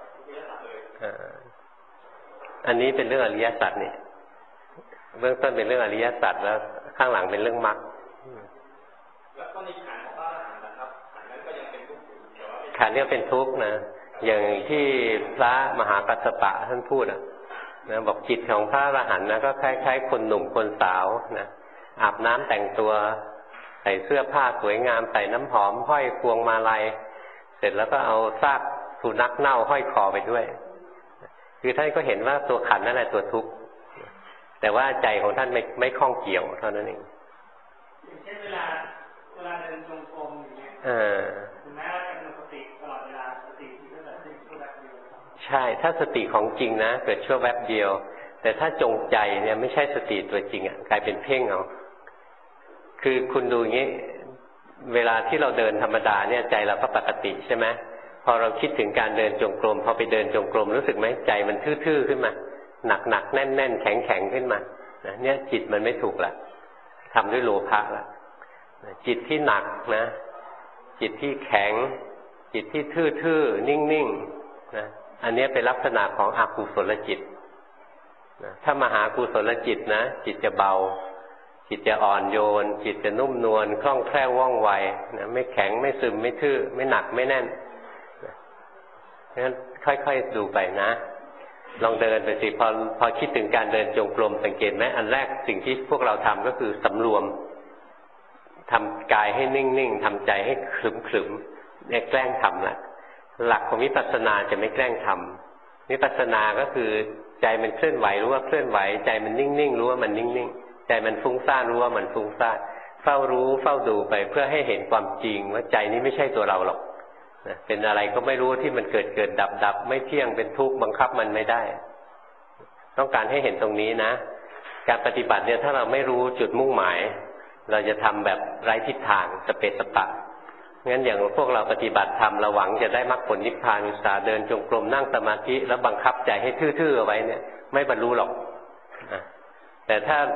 อันนี้เป็นเรื่องอริยสัจนี่เบื้องต้นเป็นเรื่องอริยสัจแล้วข้างหลังเป็นเรื่องมรรคแล้วก็ในขันธ์ของพระอรหันต์นะครับขันธ์นั้นก็ยังเป็นทุกข์ขันธ์เนี่ยเป็นทุกข์นะอย่างที่พระมหากัสสปะท่านพูดนะบอกจิตของพระอรหันต์นะก็คล้ายๆคนหนุ่มคนสาวนะอาบน้ำแต่งตัวใส่เสื้อผ้าสวยงามใส่น้ำหอมห้อยพวงมาลัยเสร็จแล้วก็เอาซากสุนัขเน่าห้อยคอไปด้วยคือท่านก็เห็นว่าตัวขันธ์นั่นแหละตัวทุกข์แต่ว่าใจของท่านไม่คล้องเกี่ยวเท่านั้นเองเช่นเวลาเดินจงกรมอย่างเงี้ยถึงแม้ว่าจะมีสติตลอดเวลาสติก็แบบชั่วแวบเดียวใช่ถ้าสติของจริงนะเกิดชั่วแวบเดียวแต่ถ้าจงใจเนี่ยไม่ใช่สติตัวจริงกลายเป็นเพ่งเอาคือคุณดูอย่างนี้เวลาที่เราเดินธรรมดาเนี่ยใจเราก็ปกติใช่ไหมพอเราคิดถึงการเดินจงกรมพอไปเดินจงกรมรู้สึกไหมใจมันทื่อๆขึ้นมาหนักๆแน่นๆแข็งๆขึ้นมาเนี่ยจิตมันไม่ถูกละทำด้วยโลภะละจิตที่หนักนะจิตที่แข็งจิตที่ทื่อๆนิ่งๆนะอันนี้เป็นลักษณะของอกุศลจิตนะถ้ามหากุศลจิตนะจิตจะเบาจิตจะอ่อนโยนจิตจะนุ่มนวลคล่องแคล่วว่องไวนะไม่แข็งไม่ซึมไม่ทื่อไม่หนักไม่แน่นเพราะฉะนั้นค่อยๆดูไปนะลองเดินไปสิพอคิดถึงการเดินจงกรมสังเกตไหมอันแรกสิ่งที่พวกเราทำก็คือสำรวมทำกายให้นิ่งๆทำใจให้ขรึมๆเนี่ยแกล้งทำละหลักของวิปัสสนาจะไม่แกล้งทำวิปัสสนาก็คือใจมันเคลื่อนไหวรู้ว่าเคลื่อนไหวใจมันนิ่งๆรู้ว่ามันนิ่งๆใจมันฟุ้งซ่านรู้ว่ามันฟุ้งซ่านเฝ้ารู้เฝ้าดูไปเพื่อให้เห็นความจริงว่าใจนี้ไม่ใช่ตัวเราหรอกเป็นอะไรก็ไม่รู้ที่มันเกิดดับไม่เที่ยงเป็นทุกข์บังคับมันไม่ได้ต้องการให้เห็นตรงนี้นะการปฏิบัติเนี่ยถ้าเราไม่รู้จุดมุ่งหมายเราจะทำแบบไร้ทิศทางสเปสปะงั้นอย่างพวกเราปฏิบัติธรรมเราหวังจะได้มรรคผลนิพพานอุตส่าห์เดินจงกรมนั่งสมาธิแล้วบังคับใจให้ทื่อๆเอาไว้เนี่ยไม่บรรลุหรอกแต่ถ้า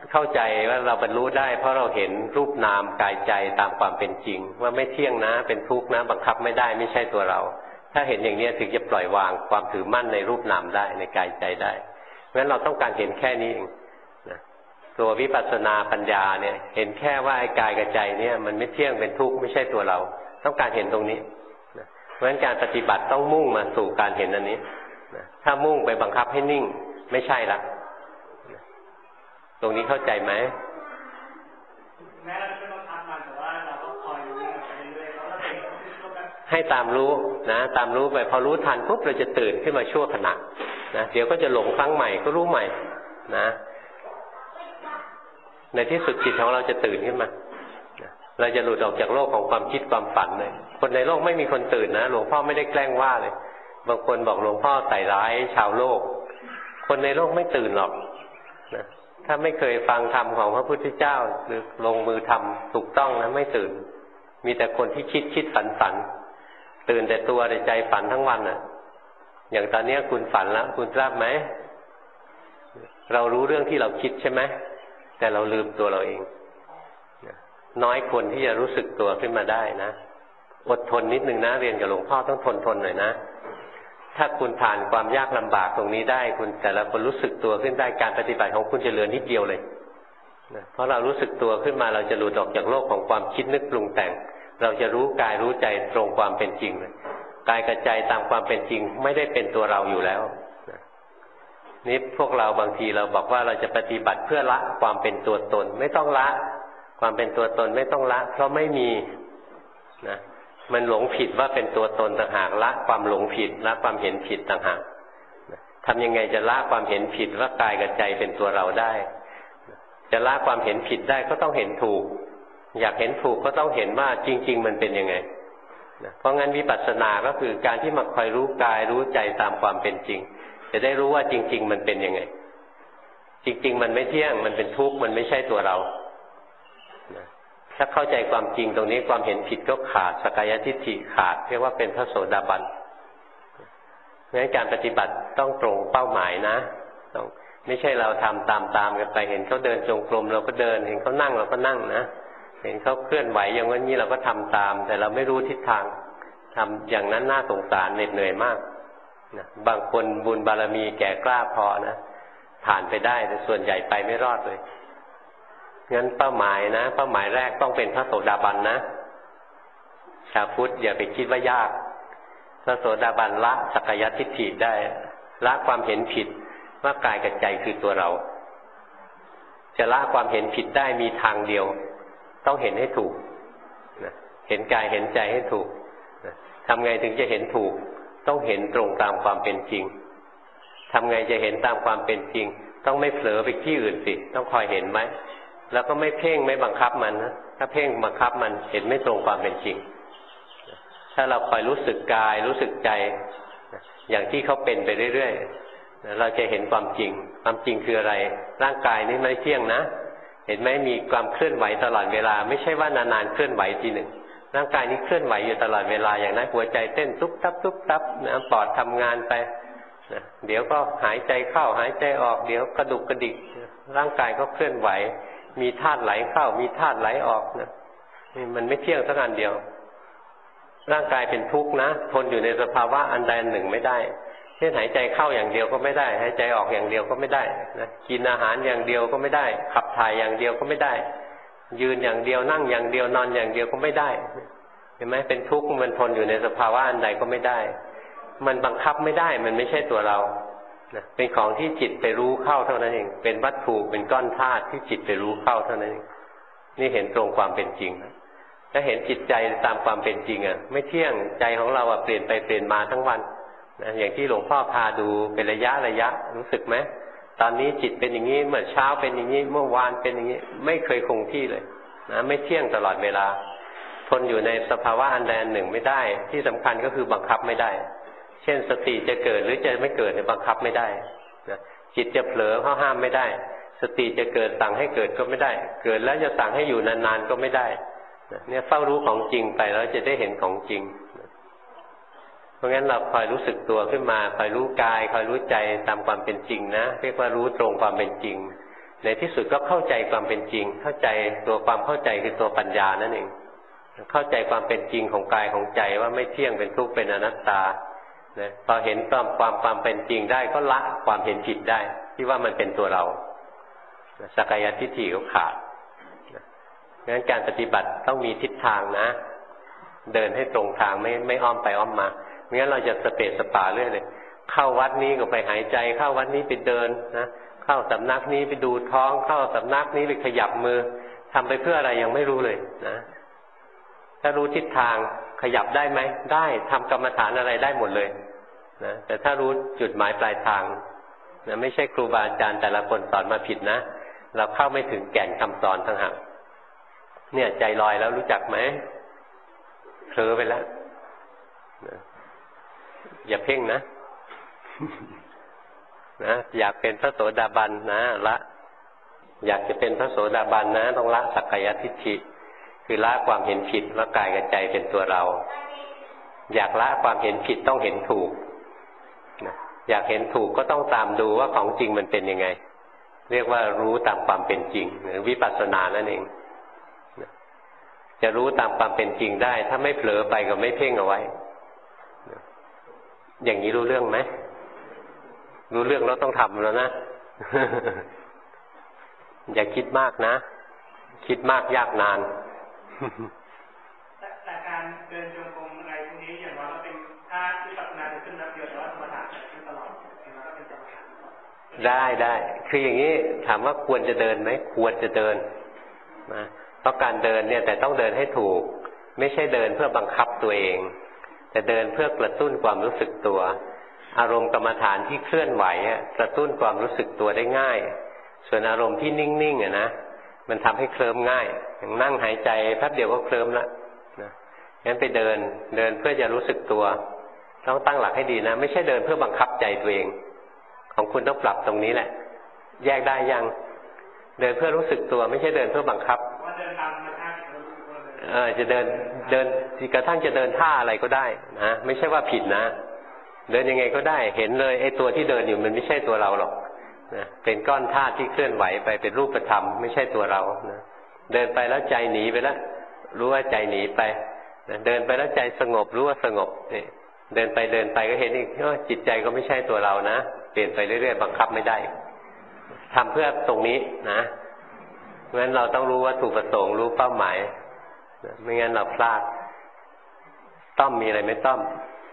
เข้าใจว่าเราบรรลุได้เพราะเราเห็นรูปนามกายใจตามความเป็นจริงว่าไม่เที่ยงนะเป็นทุกข์นะบังคับไม่ได้ไม่ใช่ตัวเราถ้าเห็นอย่างนี้ถึงจะปล่อยวางความถือมั่นในรูปนามได้ในกายใจได้เพราะฉะนั้นเราต้องการเห็นแค่นี้เองนะตัววิปัสสนาปัญญาเนี่ยเห็นแค่ว่าไอ้กายกับใจเนี่ยมันไม่เที่ยงเป็นทุกข์ไม่ใช่ตัวเราต้องการเห็นตรงนี้นะเพราะฉะนั้นการปฏิบัติต้องมุ่งมาสู่การเห็นอันนี้นะถ้ามุ่งไปบังคับให้นิ่งไม่ใช่ละตรงนี้เข้าใจไหมแม้เราจะบังคับมันแต่ว่าเราก็คอยรู้ไปเรื่อยๆแล้วก็ให้ตามรู้นะตามรู้ไปพอรู้ทันปุ๊บเราจะตื่นขึ้นมาชั่วขณะนะเดี๋ยวก็จะหลงครั้งใหม่ก็รู้ใหม่นะในที่สุดจิตของเราจะตื่นขึ้นมาเราจะหลุดออกจากโลกของความคิดความฝันเลยคนในโลกไม่มีคนตื่นนะหลวงพ่อไม่ได้แกล้งว่าเลยบางคนบอกหลวงพ่อใส่ร้ายชาวโลกคนในโลกไม่ตื่นหรอกนะถ้าไม่เคยฟังธรรมของพระพุทธเจ้าหรือลงมือทำถูกต้องนะไม่ตื่นมีแต่คนที่คิดฝันตื่นแต่ตัวแต่ใจฝันทั้งวันน่ะอย่างตอนนี้คุณฝันแล้วคุณทราบไหมเรารู้เรื่องที่เราคิดใช่ไหมแต่เราลืมตัวเราเองน้อยคนที่จะรู้สึกตัวขึ้นมาได้นะอดทนนิดนึงนะเรียนกับหลวงพ่อต้องทนหน่อยนะถ้าคุณผ่านความยากลำบากตรงนี้ได้คุณแต่ละคนรู้สึกตัวขึ้นได้การปฏิบัติของคุณจะเหลือนิดเดียวเลยนะเพราะเรารู้สึกตัวขึ้นมาเราจะหลุดออกจากโลกของความคิดนึกปรุงแต่งเราจะรู้กายรู้ใจตรงความเป็นจริงเลยกายกับใจตามความเป็นจริงไม่ได้เป็นตัวเราอยู่แล้วนะนี่พวกเราบางทีเราบอกว่าเราจะปฏิบัติเพื่อละความเป็นตัวตนไม่ต้องละความเป็นตัวตนไม่ต้องละเพราะไม่มีนะมันหลงผิดว่าเป็นตัวตนต่างหากละความหลงผิดละความเห็นผิดต่างหากทำยังไงจะละความเห็นผิดว่ากายกับใจเป็นตัวเราได้จะละความเห็นผิดได้ก็ต้องเห็นถูกอยากเห็นถูกก็ต้องเห็นว่าจริงๆมันเป็นยังไงเพราะงั้นวิปัสสนาก็คือการที่มาคอยรู้กายรู้ใจตามความเป็นจริงจะได้รู้ว่าจริงๆมันเป็นยังไงจริงๆมันไม่เที่ยงมันเป็นทุกข์มันไม่ใช่ตัวเราถ้าเข้าใจความจริงตรงนี้ความเห็นผิดก็ขาดสักกายทิฏฐิขาดเรียกว่าเป็นพระโสดาบันเพราะฉะนั้นการปฏิบัติต้องตรงเป้าหมายนะต้องไม่ใช่เราทำตามกันไปเห็นเขาเดินจงกรมเราก็เดินเห็นเขานั่งเราก็นั่งนะเห็นเขาเคลื่อนไหวอย่างนี้เราก็ทำตามแต่เราไม่รู้ทิศทางทำอย่างนั้นน่าสงสารเหน็ดเหนื่อยมากนะบางคนบุญบารมีแก่กล้าพอนะผ่านไปได้แต่ส่วนใหญ่ไปไม่รอดเลยงั้นเป้าหมายนะเป้าหมายแรกต้องเป็นพระโสดาบันนะชาวพุทธอย่าไปคิดว่ายากพระโสดาบันละสักกายทิฏฐิได้ละความเห็นผิดว่ากายกับใจคือตัวเราจะละความเห็นผิดได้มีทางเดียวต้องเห็นให้ถูกนะเห็นกายเห็นใจให้ถูกนะทำไงถึงจะเห็นถูกต้องเห็นตรงตามความเป็นจริงทำไงจะเห็นตามความเป็นจริงต้องไม่เผลอไปที่อื่นสิต้องคอยเห็นไหมแล้วก็ไม่เพ่งไม่บังคับมันนะถ้าเพ่งบังคับมันเห็นไม่ตรงความเป็นจริงถ้าเราคอยรู้สึกกายรู้สึกใจอย่างที่เขาเป็นไปเรื่อยๆเราจะเห็นความจริงความจริงคืออะไรร่างกายนี้ไม่เที่ยงนะเห็นไหมมีความเคลื่อนไหวตลอดเวลาไม่ใช่ว่านานๆเคลื่อนไหวทีหนึ่งร่างกายนี้เคลื่อนไหวอยู่ตลอดเวลาอย่างนั้นหัวใจเต้นตุ๊บตับตุ๊บตับนะปอดทำงานไปนะเดี๋ยวก็หายใจเข้าหายใจออกเดี๋ยวกระดุกกระดิกร่างกายก็เคลื่อนไหวมีธาตุไหลเข้ามีธาตุไหลออกนะมันไม่เที่ยงสักอันเดียวร่างกายเป็นทุกข์นะทนอยู่ในสภาวะอันใดอันหนึ่งไม่ได้เช่นหายใจเข้าอย่างเดียวก็ไม่ได้หายใจออกอย่างเดียวก็ไม่ได้นะกินอาหารอย่างเดียวก็ไม่ได้ขับถ่ายอย่างเดียวก็ไม่ได้ยืนอย่างเดียวนั่งอย่างเดียวนอนอย่างเดียวก็ไม่ได้เห็นไหมเป็นทุกข์มันทนอยู่ในสภาวะอันใดก็ไม่ได้มันบังคับไม่ได้มันไม่ใช่ตัวเราเป็นของที่จิตไปรู้เข้าเท่านั้นเองเป็นวัตถุเป็นก้อนธาตุที่จิตไปรู้เข้าเท่านั้นเองนี่เห็นตรงความเป็นจริงถ้าเห็นจิตใจตามความเป็นจริงอ่ะไม่เที่ยงใจของเราเปลี่ยนไปเปลี่ยนมาทั้งวันนะอย่างที่หลวงพ่อพาดูเป็นระยะรู้สึกไหมตอนนี้จิตเป็นอย่างนี้เมื่อเช้าเป็นอย่างนี้เมื่อวานเป็นอย่างนี้ไม่เคยคงที่เลยนะไม่เที่ยงตลอดเวลาทนอยู่ในสภาวะอันใดอันหนึ่งไม่ได้ที่สำคัญก็คือบังคับไม่ได้เช่นสติจะเกิดหรือจะไม่เกิดเนี่ยบังคับไม่ได้นะจิตจะเผลอเขาห้ามไม่ได้สติจะเกิดสั่งให้เกิดก็ไม่ได้เกิดแล้วจะสั่งให้อยู่นานๆก็ไม่ได้เนี่ยเฝ้ารู้ของจริงไปแล้วจะได้เห็นของจริงเพราะงั้นเราคอยรู้สึกตัวขึ้นมาคอยรู้กายคอยรู้ใจตามความเป็นจริงนะเรียกว่ารู้ตรงความเป็นจริงในที่สุดก็เข้าใจความเป็นจริงเข้าใจตัวความเข้าใจคือตัวปัญญานั่นเองเข้าใจความเป็นจริงของกายของใจว่าไม่เที่ยงเป็นทุกข์เป็นอนัตตานะพอเห็นความเป็นจริงได้ก็ละความเห็นผิดได้ที่ว่ามันเป็นตัวเราสักกายทิฏฐิก็ขาดงั้นการปฏิบัติต้องมีทิศทางนะเดินให้ตรงทางไม่อ้อมไปอ้อมมาไม่งั้นเราจะสเปะสปาเรื่อยเลยเข้าวัดนี้ก็ไปหายใจเข้าวัดนี้ไปเดินนะเข้าสำนักนี้ไปดูท้องเข้าสำนักนี้ไปขยับมือทำไปเพื่ออะไรยังไม่รู้เลยนะถ้ารู้ทิศทางขยับได้ไหมได้ทำกรรมฐานอะไรได้หมดเลยนะแต่ถ้ารู้จุดหมายปลายทางนะไม่ใช่ครูบาอาจารย์แต่ละคนสอนมาผิดนะเราเข้าไม่ถึงแก่นคำสอนทั้งหากเนี่ยใจลอยแล้วรู้จักไหมเผลอไปแล้วนะอย่าเพ่งนะนะอยากเป็นพระโสดาบันนะละอยากจะเป็นพระโสดาบันนะต้องละสักกายทิฏฐิคือละความเห็นผิดว่ากายกับใจเป็นตัวเราอยากละความเห็นผิดต้องเห็นถูกนะอยากเห็นถูกก็ต้องตามดูว่าของจริงมันเป็นยังไงเรียกว่ารู้ตามความเป็นจริงหรือวิปัสสนานั่นเองนะจะรู้ตามความเป็นจริงได้ถ้าไม่เผลอไปก็ไม่เพ่งเอาไว้นะอย่างนี้รู้เรื่องไหมรู้เรื่องแล้วต้องทำแล้วนะ อย่าคิดมากนะคิดมากยากนานแต่การเดินจงกรมอะไรพวกนี้อย่างว่าเราเป็นถ้าที่ปัจจุบันจะขึ้นรับเยอะแต่ว่าธรรมดาขึ้นตลอดแล้วก็เป็นกรรมฐานได้คืออย่างนี้ถามว่าควรจะเดินไหมควรจะเดินนะเพราะการเดินเนี่ยแต่ต้องเดินให้ถูกไม่ใช่เดินเพื่อบังคับตัวเองแต่เดินเพื่อกระตุ้นความรู้สึกตัวอารมณ์กรรมฐานที่เคลื่อนไหวกระตุ้นความรู้สึกตัวได้ง่ายส่วนอารมณ์ที่นิ่งๆนะมันทำให้เคลิ้มง่ายอย่างนั่งหายใจแป๊บเดียวก็เคลิ้มละนะงั้นไปเดินเพื่อจะรู้สึกตัวต้องตั้งหลักให้ดีนะไม่ใช่เดินเพื่อบังคับใจตัวเองของคุณต้องปรับตรงนี้แหละแยกได้ยังเดินเพื่อรู้สึกตัวไม่ใช่เดินเพื่อบังคับจะเดินกระทั่งจะเดินท่าอะไรก็ได้นะไม่ใช่ว่าผิดนะเดินยังไงก็ได้เห็นเลยไอ้ตัวที่เดินอยู่มันไม่ใช่ตัวเราหรอกนะเป็นก้อนธาตุที่เคลื่อนไหวไปเป็นรูปธรรมไม่ใช่ตัวเรานะเดินไปแล้วใจหนีไปแล้วรู้ว่าใจหนีไปนะเดินไปแล้วใจสงบรู้ว่าสงบนี่เดินไปก็เห็นอีกว่าจิตใจก็ไม่ใช่ตัวเรานะเปลี่ยนไปเรื่อยๆบังคับไม่ได้ทำเพื่อตรงนี้นะเพราะฉะนั้นเราต้องรู้วัตถุประสงค์รู้เป้าหมายนะไม่งั้นเราพลาดต้อมมีอะไรไหมต้อม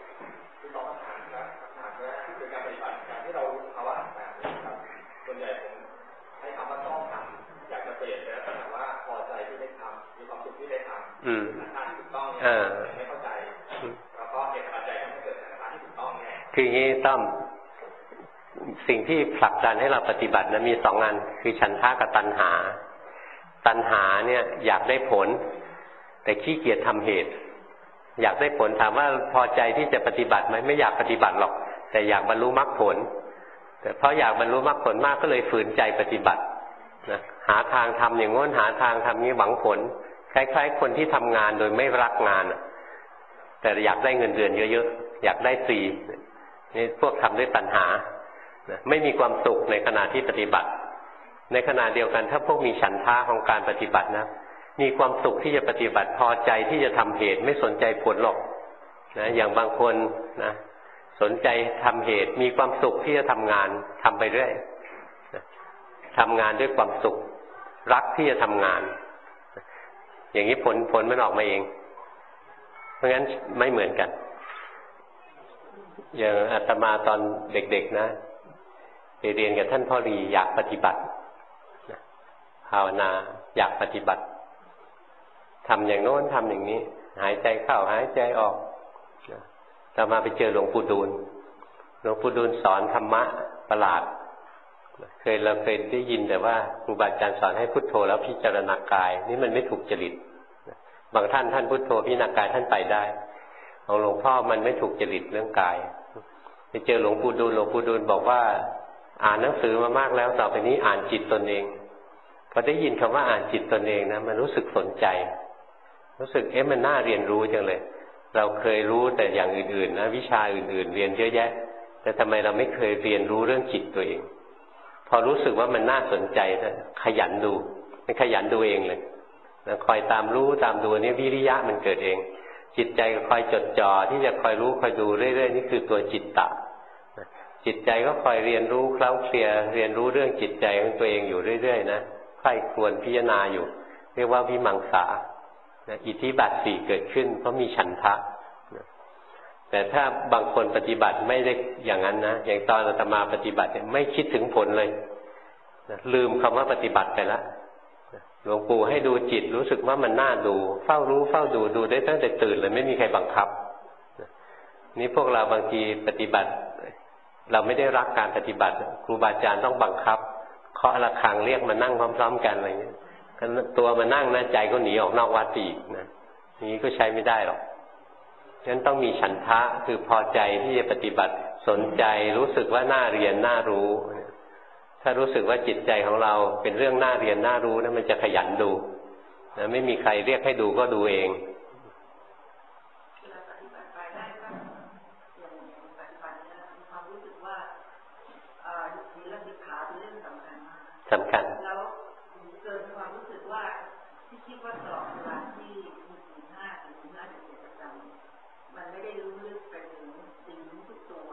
คืออย่างนี้ต้อมสิ่งที่ผลักดันให้เราปฏิบัตินะมีสองอันคือฉันทะกับตัณหาตัณหาเนี่ยอยากได้ผลแต่ขี้เกียจทำเหตุอยากได้ผลถามว่าพอใจที่จะปฏิบัติไหมไม่อยากปฏิบัติหรอกแต่อยากบรรลุมรรคผลแต่เพราะอยากบรรลุมรรคผลมากก็เลยฝืนใจปฏิบัตินะหาทางทำอย่างโน้นหาทางทำนี้หวังผลคล้ายๆคนที่ทำงานโดยไม่รักงานแต่อยากได้เงินเดือนเยอะๆอยากได้ฟรีนี่พวกทำด้วยตัณหาไม่มีความสุขในขณะที่ปฏิบัติในขณะเดียวกันถ้าพวกมีฉันทะของการปฏิบัตินะมีความสุขที่จะปฏิบัติพอใจที่จะทำเหตุไม่สนใจผลหรอกนะอย่างบางคนนะสนใจทำเหตุมีความสุขที่จะทำงานทำไปเรื่อยนะทำงานด้วยความสุขรักที่จะทำงานอย่างนี้ผลมันออกมาเองเพราะงั้นไม่เหมือนกันอย่างอาตมาตอนเด็กๆนะไปเรียนกับท่านพ่อรีอยากปฏิบัติภาวนาอยากปฏิบัติทำอย่างโน้นทำอย่างนี้หายใจเข้าหายใจออกต่อมาไปเจอหลวงปู่ดูลสอนธรรมะประหลาดเราเคยได้ยินแต่ว่าครูบาอาจารย์สอนให้พุทโธแล้วพิจารณากายนี่มันไม่ถูกจริตบางท่านพุทโธพิจารณากายท่านไปได้ของหลวงพ่อมันไม่ถูกจริตเรื่องกายไปเจอหลวงปู่ดูลบอกว่าอ่านหนังสือมามากแล้วต่อไปนี้อ่านจิตตนเองพอได้ยินคำว่าอ่านจิตตนเองนะมันรู้สึกสนใจรู้สึกมันน่าเรียนรู้จังเลยเราเคยรู้แต่อย่างอื่นๆนะวิชาอื่นๆเรียนเยอะแยะแต่ทำไมเราไม่เคยเรียนรู้เรื่องจิตตัวเองพออรู้สึกว่ามันน่าสนใจนะขยันดูมันขยันดูเองเลยนะคอยตามรู้ตามดูนี่วิริยะมันเกิดเองจิตใจก็คอยจดจ่อที่จะคอยรู้คอยดูเรื่อยๆนี่คือตัวจิตตะจิตใจก็คอยเรียนรู้เคล้าเคลียเรียนรู้เรื่องจิตใจของตัวเองอยู่เรื่อยๆนะใคร่ครวญพิจารณาอยู่เรียกว่าวิมังสาอิทธิบาทสี่เกิดขึ้นเพราะมีฉันทะแต่ถ้าบางคนปฏิบัติไม่ได้อย่างนั้นนะอย่างตอนอาตมาปฏิบัติไม่คิดถึงผลเลยลืมคำว่าปฏิบัติไปแล้วหลวงปู่ให้ดูจิตรู้สึกว่ามันน่าดูเฝ้ารู้เฝ้าดูดูได้ตั้งแต่ตื่นเลยไม่มีใครบังคับนี่พวกเราบางทีปฏิบัติเราไม่ได้รักการปฏิบัติครูบาอาจารย์ต้องบังคับเคาะระฆังเรียกมานั่งพร้อมๆกันอะไรเงี้ยตัวมานั่งนะใจก็หนีออกนอกวัดอีกนะนี้ก็ใช้ไม่ได้หรอกฉะนั้นต้องมีฉันทะคือพอใจที่จะปฏิบัติสนใจรู้สึกว่าน่าเรียนน่ารู้ถ้ารู้สึกว่าจิตใจของเราเป็นเรื่องน่าเรียนน่ารู้นะมันจะขยันดูนะไม่มีใครเรียกให้ดูก็ดูเองสำคัญแล้วเกิดความรู้สึกว่าที่คิดว่าตลอดเวลาที่มีศีลห้าถึงศีลห้าเป็นประจำมันไม่ได้รู้ลึกไปถึงศีลทุกตัว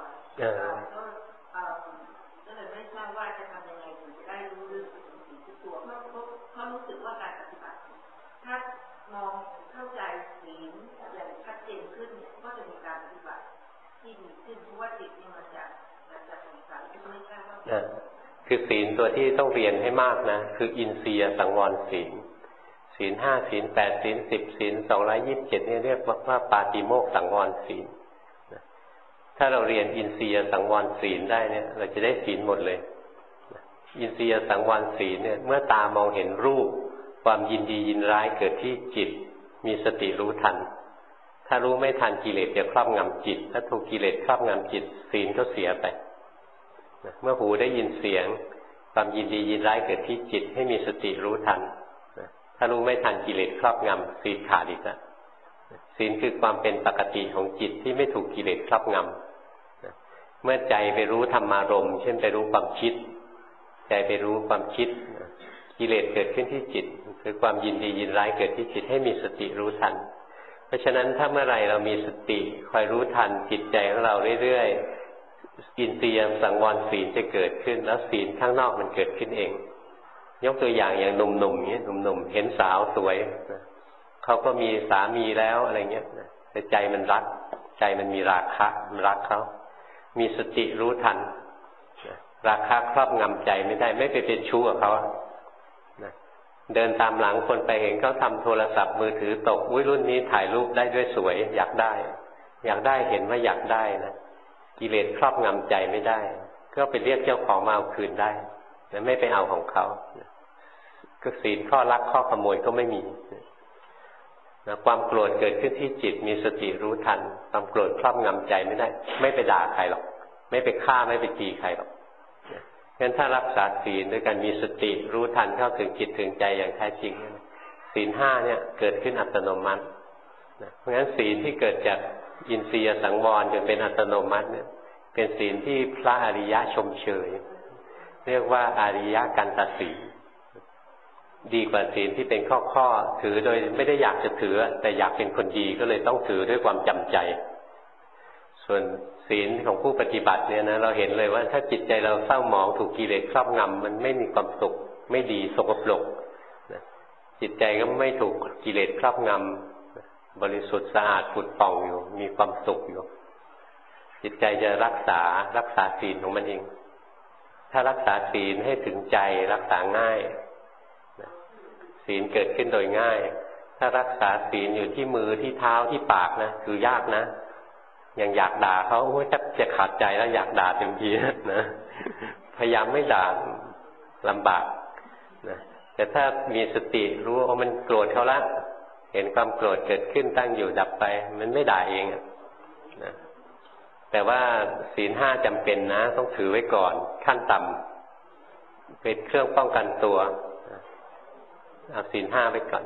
ก็เลยไม่ทราบว่าจะทำยังไงถึงจะได้รู้ลึกไปถึงศีลทุกตัวเพราะรู้สึกว่าการปฏิบัติถ้ามองเข้าใจศีลอย่างชัดเจนขึ้นก็จะมีการปฏิบัติที่ดีขึ้นเพราะว่าจิตเนี่ยมันจะสงสัยไม่ทราบว่าคือศีลตัวที่ต้องเรียนให้มากนะคืออินทรีย์สังวรศีลศีลห้าศีลแปดศีล10ศีล227นี่เรียกว่าปาติโมกข์สังวรศีลถ้าเราเรียนอินทรีย์สังวรศีลได้เนี่ยเราจะได้ศีลหมดเลยอินทรีย์สังวรศีลเนี่ยเมื่อตามองเห็นรูปความยินดียินร้ายเกิดที่จิตมีสติรู้ทันถ้ารู้ไม่ทันกิเลสจะครอบงำจิตถ้าถูกกิเลสครอบงำจิตศีลก็เสียไปเมื่อหูได้ยินเสียงความยินดียินร้ายเกิดที่จิตให้มีสติรู้ทันถ้ารู้ไม่ทันกิเลสครอบงำศีลขาดอีกแล้วศีลคือความเป็นปกติของจิตที่ไม่ถูกกิเลสครอบงำเมื่อใจไปรู้ธรรมารมณ์เช่นไปรู้ความคิดใจไปรู้ความคิดกิเลสเกิดขึ้นที่จิตคือความยินดียินร้ายเกิดที่จิตให้มีสติรู้ทันเพราะฉะนั้นถ้าเมื่อไรเรามีสติคอยรู้ทันจิตใจของเราเรื่อยๆอินทรีย์สังวรศีลจะเกิดขึ้นแล้วศีลข้างนอกมันเกิดขึ้นเองยกตัวอย่างหนุ่มๆเงี้ยหนุ่มๆเห็นสาวสวยเขาก็มีสามีแล้วอะไรเงี้ยแต่ใจมันรักใจมันมีราคะมันรักเขามีสติรู้ทันราคะครอบงำใจไม่ได้ไม่ไปเป็นชู้กับเขาเดินตามหลังคนไปเห็นเขาทำโทรศัพท์มือถือตกอุ้ยรุ่นนี้ถ่ายรูปได้ด้วยสวยอยากได้เห็นว่าอยากได้นะกิเลสครอบงำใจไม่ได้ก็ไปเรียกเจ้าของมาเอาคืนได้แต่ไม่ไปเอาของเขาก็ศีลข้อลักข้อขโมยก็ไม่มีความโกรธเกิดขึ้นที่จิตมีสติรู้ทันความโกรธครอบงำใจไม่ได้ไม่ไปด่าใครหรอกไม่ไปฆ่าไม่ไปตีใครหรอกงั้นถ้ารักษาศีลด้วยการมีสติรู้ทันเข้าถึงจิตถึงใจอย่างแท้จริงศีลห้าเนี่ยเกิดขึ้นอัตโนมัติเพราะงั้นศีลที่เกิดจากอินทรีย์สังวรจนเป็นอัตโนมัติเนี่ยเป็นศีลที่พระอริยะชมเชยเรียกว่าอริยกันตศีลดีกว่าศีลที่เป็นข้อถือโดยไม่ได้อยากจะถือแต่อยากเป็นคนดีก็เลยต้องถือด้วยความจำใจส่วนศีลของผู้ปฏิบัติเนี่ยนะเราเห็นเลยว่าถ้าจิตใจเราเศร้าหมองถูกกิเลสครอบงำมันไม่มีความสุขไม่ดีสกปรกจิตใจก็ไม่ถูกกิเลสครอบงำบริสุทธิ์สะอาดผุดผ่องอยู่มีความสุขอยู่จิตใจจะรักษาศีลของมันเองถ้ารักษาศีลให้ถึงใจรักษาง่ายศีลเกิดขึ้นโดยง่ายถ้ารักษาศีลอยู่ที่มือที่เท้าที่ปากนะคือยากนะอย่างอยากด่าเขาโอ้ยจะขาดใจแล้วอยากด่าเต็มทีนะพยายามไม่ด่าลำบากนะแต่ถ้ามีสติรู้ว่ามันโกรธเขาละเห็นความโกรธเกิดขึ้นตั้งอยู่ดับไปมันไม่ด่าเองนะแต่ว่าศีลห้าจำเป็นนะต้องถือไว้ก่อนขั้นต่ำเป็นเครื่องป้องกันตัวเอาศีลห้าไว้ก่อน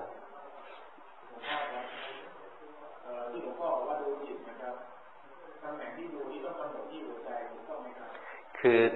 ที่หลวงพ่อว่าดูจิตนะครับตำแหน่งที่ดูนี่ต้องกำหนดที่หัวใจถูกต้องไหมครับคือ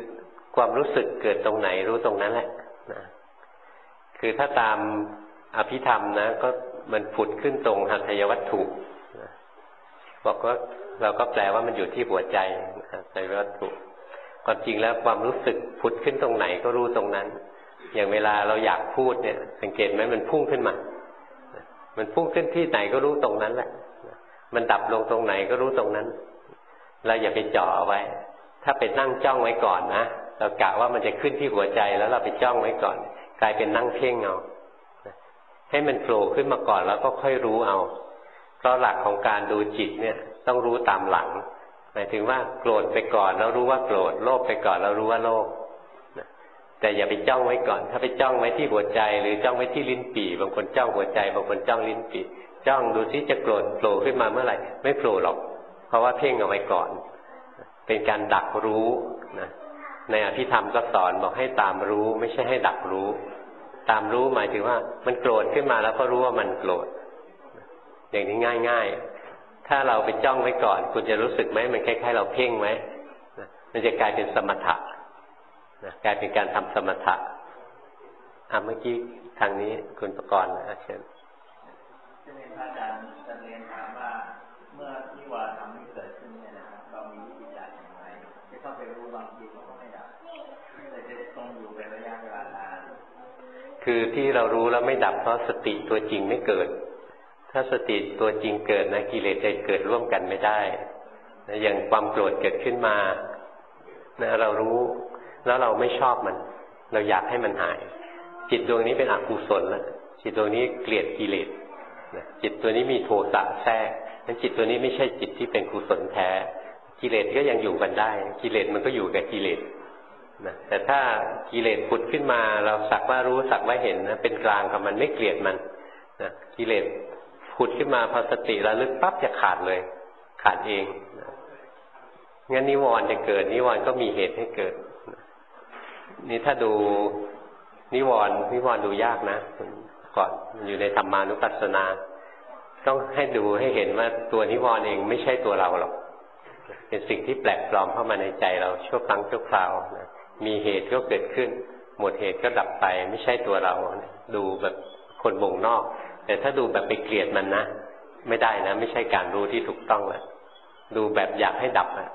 ความรู้สึกเกิดตรงไหนรู้ตรงนั้นแหละนะคือถ้าตามอภิธรรมนะก็มันผุดขึ้นตรงหัตถยวัตถุนะบอกว่าเราก็แปลว่ามันอยู่ที่หัวใจหัตถยวัตถุความจริงแล้วความรู้สึกผุดขึ้นตรงไหนก็รู้ตรงนั้นอย่างเวลาเราอยากพูดเนี่ยสังเกตไหมมันพุ่งขึ้นมามันพุ่งขึ้นที่ไหนก็รู้ตรงนั้นแหละมันดับลงตรงไหนก็รู้ตรงนั้นเราอย่าไปจ่อเอาไว้ถ้าไปนั่งจ้องไว้ก่อนนะเรากะว่ามันจะขึ้นที่หัวใจแล้วเราไปจ้องไว้ก่อนกลายเป็นนั่งเพ่งเอาให้มันโผล่ขึ้นมาก่อนแล้วก็ค่อยรู้เอาเพราะหลักของการดูจิตเนี่ยต้องรู้ตามหลังหมายถึงว่าโกรธไปก่อนแล้วรู้ว่าโกรธโลภไปก่อนแล้วรู้ว่าโลภแต่อย่าไปจ้องไว้ก่อนถ้าไปจ้องไว้ที่หัวใจหรือจ้องไว้ที่ลิ้นปี่บางคนจ้องหัวใจบางคนจ้องลิ้นปี่จ้องดูซิจะโกรธโผล่ขึ้นมาเมื่อไหร่ไม่โผล่หรอกเพราะว่าเพ่งเอาไว้ก่อนเป็นการดักรู้นะในอภิธรรมก็สอนบอกให้ตามรู้ไม่ใช่ให้ดักรู้ตามรู้หมายถึงว่ามันโกรธขึ้นมาแล้วก็รู้ว่ามันโกรธอย่างนี้ง่ายๆถ้าเราไปจ้องไว้ก่อนคุณจะรู้สึกไหมมันคล้ายๆเราเพ่งไหมมันจะกลายเป็นสมถะกลายเป็นการทำสมถะเมื่อกี้ทางนี้คุณประกรณ์เชิญจะเรียนพระอาจารย์จะเรียนถามว่าเมื่อนิวรณ์ทำให้เกิดขึ้นเนี่ยนะครับเรามีวิธีการอย่างไรจะเข้าไปรู้บางทีเขาก็ไม่ดับแต่จะต้องอยู่เป็นระยะเวลานานคือที่เรารู้แล้วไม่ดับเพราะสติตัวจริงไม่เกิดถ้าสติตัวจริงเกิดนะกิเลสจะเกิดร่วมกันไม่ได้อย่างความโกรธเกิดขึ้นมานะเรารู้แล้วเราไม่ชอบมันเราอยากให้มันหายจิตดวงนี้เป็นอกุศลแล้วจิตดวงนี้เกลียดกิเลสจิตตัวนี้มีโทสะแทรกนั้นจิตตัวนี้ไม่ใช่จิตที่เป็นกุศลแท้กิเลสก็ยังอยู่กันได้กิเลสมันก็อยู่กับกิเลสนะแต่ถ้ากิเลสผุดขึ้นมาเราสักว่ารู้สักว่าเห็นนะเป็นกลางกับมันไม่เกลียดมันนะกิเลสผุดขึ้นมาพอสติระลึกปั๊บจะขาดเลยขาดเองนะงั้นนิวรณ์จะเกิดนิวรณ์ก็มีเหตุให้เกิดนี่ถ้าดูนิวรณ์ดูยากนะก่อนอยู่ในธรรมานุปัสสนาต้องให้ดูให้เห็นว่าตัวนิวรณ์เองไม่ใช่ตัวเราหรอกเป็นสิ่งที่แปลกปลอมเข้ามาในใจเราชั่วครั้งชั่วคราวนะมีเหตุก็เกิดขึ้นหมดเหตุก็ดับไปไม่ใช่ตัวเราดูแบบคนวงนอกแต่ถ้าดูแบบไปเกลียดมันนะไม่ได้นะไม่ใช่การรู้ที่ถูกต้องเลยดูแบบอยากให้ดับนะ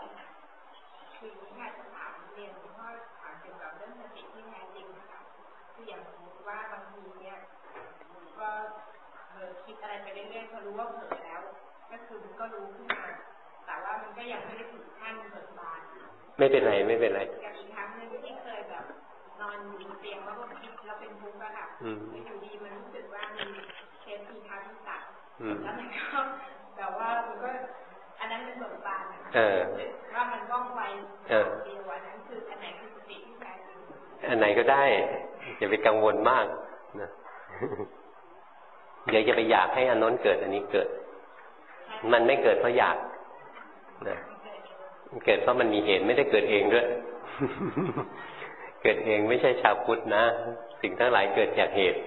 ไม่เป็นไรอย่างอีกครั้งนึงที่เคยแบบนอนอยู่เตียงแล้วก็คิดแล้วเป็นทุกข์อะค่ะอยู่ดีมันรู้สึกว่ามีเคสทีทัศน์ตัดแล้วมันก็แบบว่ามันก็อันนั้นเป็นบทบาทว่ามันว่องไวเดียวอันนั้นคืออันไหนคือสติที่แท้จริงอันไหนก็ได้อย่าไปกังวลมากนะเดี๋ยวจะไปอยากให้อันโน้นเกิดอันนี้เกิดมันไม่เกิดเพราะอยากนะเกิดเพราะมันมีเหตุไม่ได้เกิดเองด้วย เกิดเองไม่ใช่ชาวพุทธนะสิ่งทั้งหลายเกิดจากเหตุ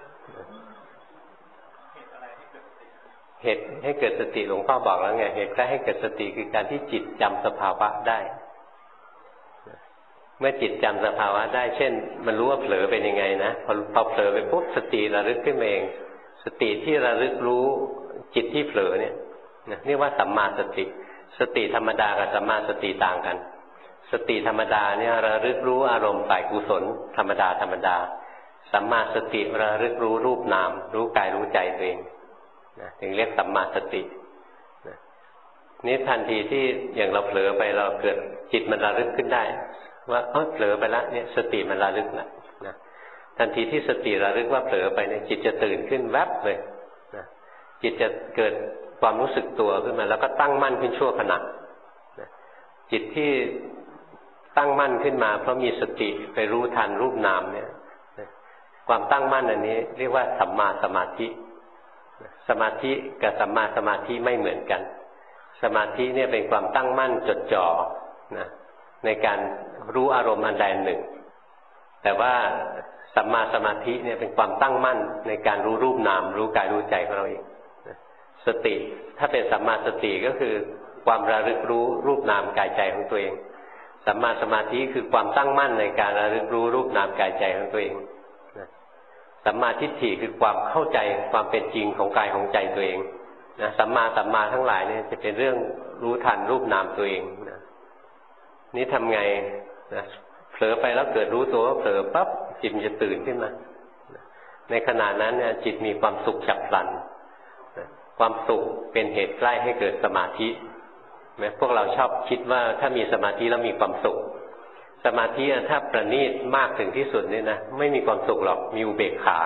ให้เกิดสติหลวงพ่อบอกแล้วไงเหตุให้เกิดสติคือการที่จิตจำสภาวะได้เมื่อจิตจำสภาวะได้เช่นมันรู้ว่าเผลอเป็นยังไงนะพอเผลอไปปุ๊บสติระลึกขึ้นมาเองสติที่ระลึกรู้จิตที่เผลอเนี่ยเรียกว่าสัมมาสติสติธรรมดากับสัมมาสติต่างกันสติธรรมดาเนี่ยระลึกรู้อารมณ์ฝ่ายกุศลธรรมดาสัมมาสติระลึกรู้รูปนามรู้กายรู้ใจตัวเองถึงเรียกสัมมาสตินี่ทันทีที่อย่างเราเผลอไปเราเกิดจิตมันระลึกขึ้นได้ว่าเผลอไปแล้วเนี่ยสติมันระลึกแล้วนะทันทีที่สติระลึกว่าเผลอไปเนี่ยจิตจะตื่นขึ้นแวบเลยนะจิตจะเกิดความรู้สึกตัวขึ้นมาแล้วก็ตั้งมั่นขึ้นชั่วขณะจิตที่ตั้งมั่นขึ้นมาเพราะมีสติไปรู้ทันรูปนามเนี่ยความตั้งมั่นอันนี้เรียกว่าสัมมาสมาธิสมาธิกับสัมมาสมาธิไม่เหมือนกันสมาธิเนี่ยเป็นความตั้งมั่นจดจ่อนะในการรู้อารมณ์อันใดหนึ่งแต่ว่าสัมมาสมาธิเนี่ยเป็นความตั้งมั่นในการรู้รูปนามรู้กายรู้ใจของเราเองสติถ้าเป็นสัมมาสติก็คือความระลึกรู้รูปนามกายใจของตัวเองสัมมาสมาธิคือความตั้งมั่นในการระลึกรู้รูปนามกายใจของตัวเองสัมมาทิฏฐิคือความเข้าใจความเป็นจริงของกายของใจตัวเองนะสัมมาทั้งหลายเนี่ยจะเป็นเรื่องรู้ทันรูปนามตัวเองนะนี่ทำไงนะเผลอไปแล้วเกิดรู้ตัวว่าเผลอปั๊บจิตมันจะตื่นขึ้นมาในขณะนั้นเนี่ยจิตมีความสุขฉับพลันความสุขเป็นเหตุใกล้ให้เกิดสมาธิไหมพวกเราชอบคิดว่าถ้ามีสมาธิแล้วมีความสุขสมาธิถ้าประณีตมากถึงที่สุดเนี่ยนะไม่มีความสุขหรอกมีอุเบกขา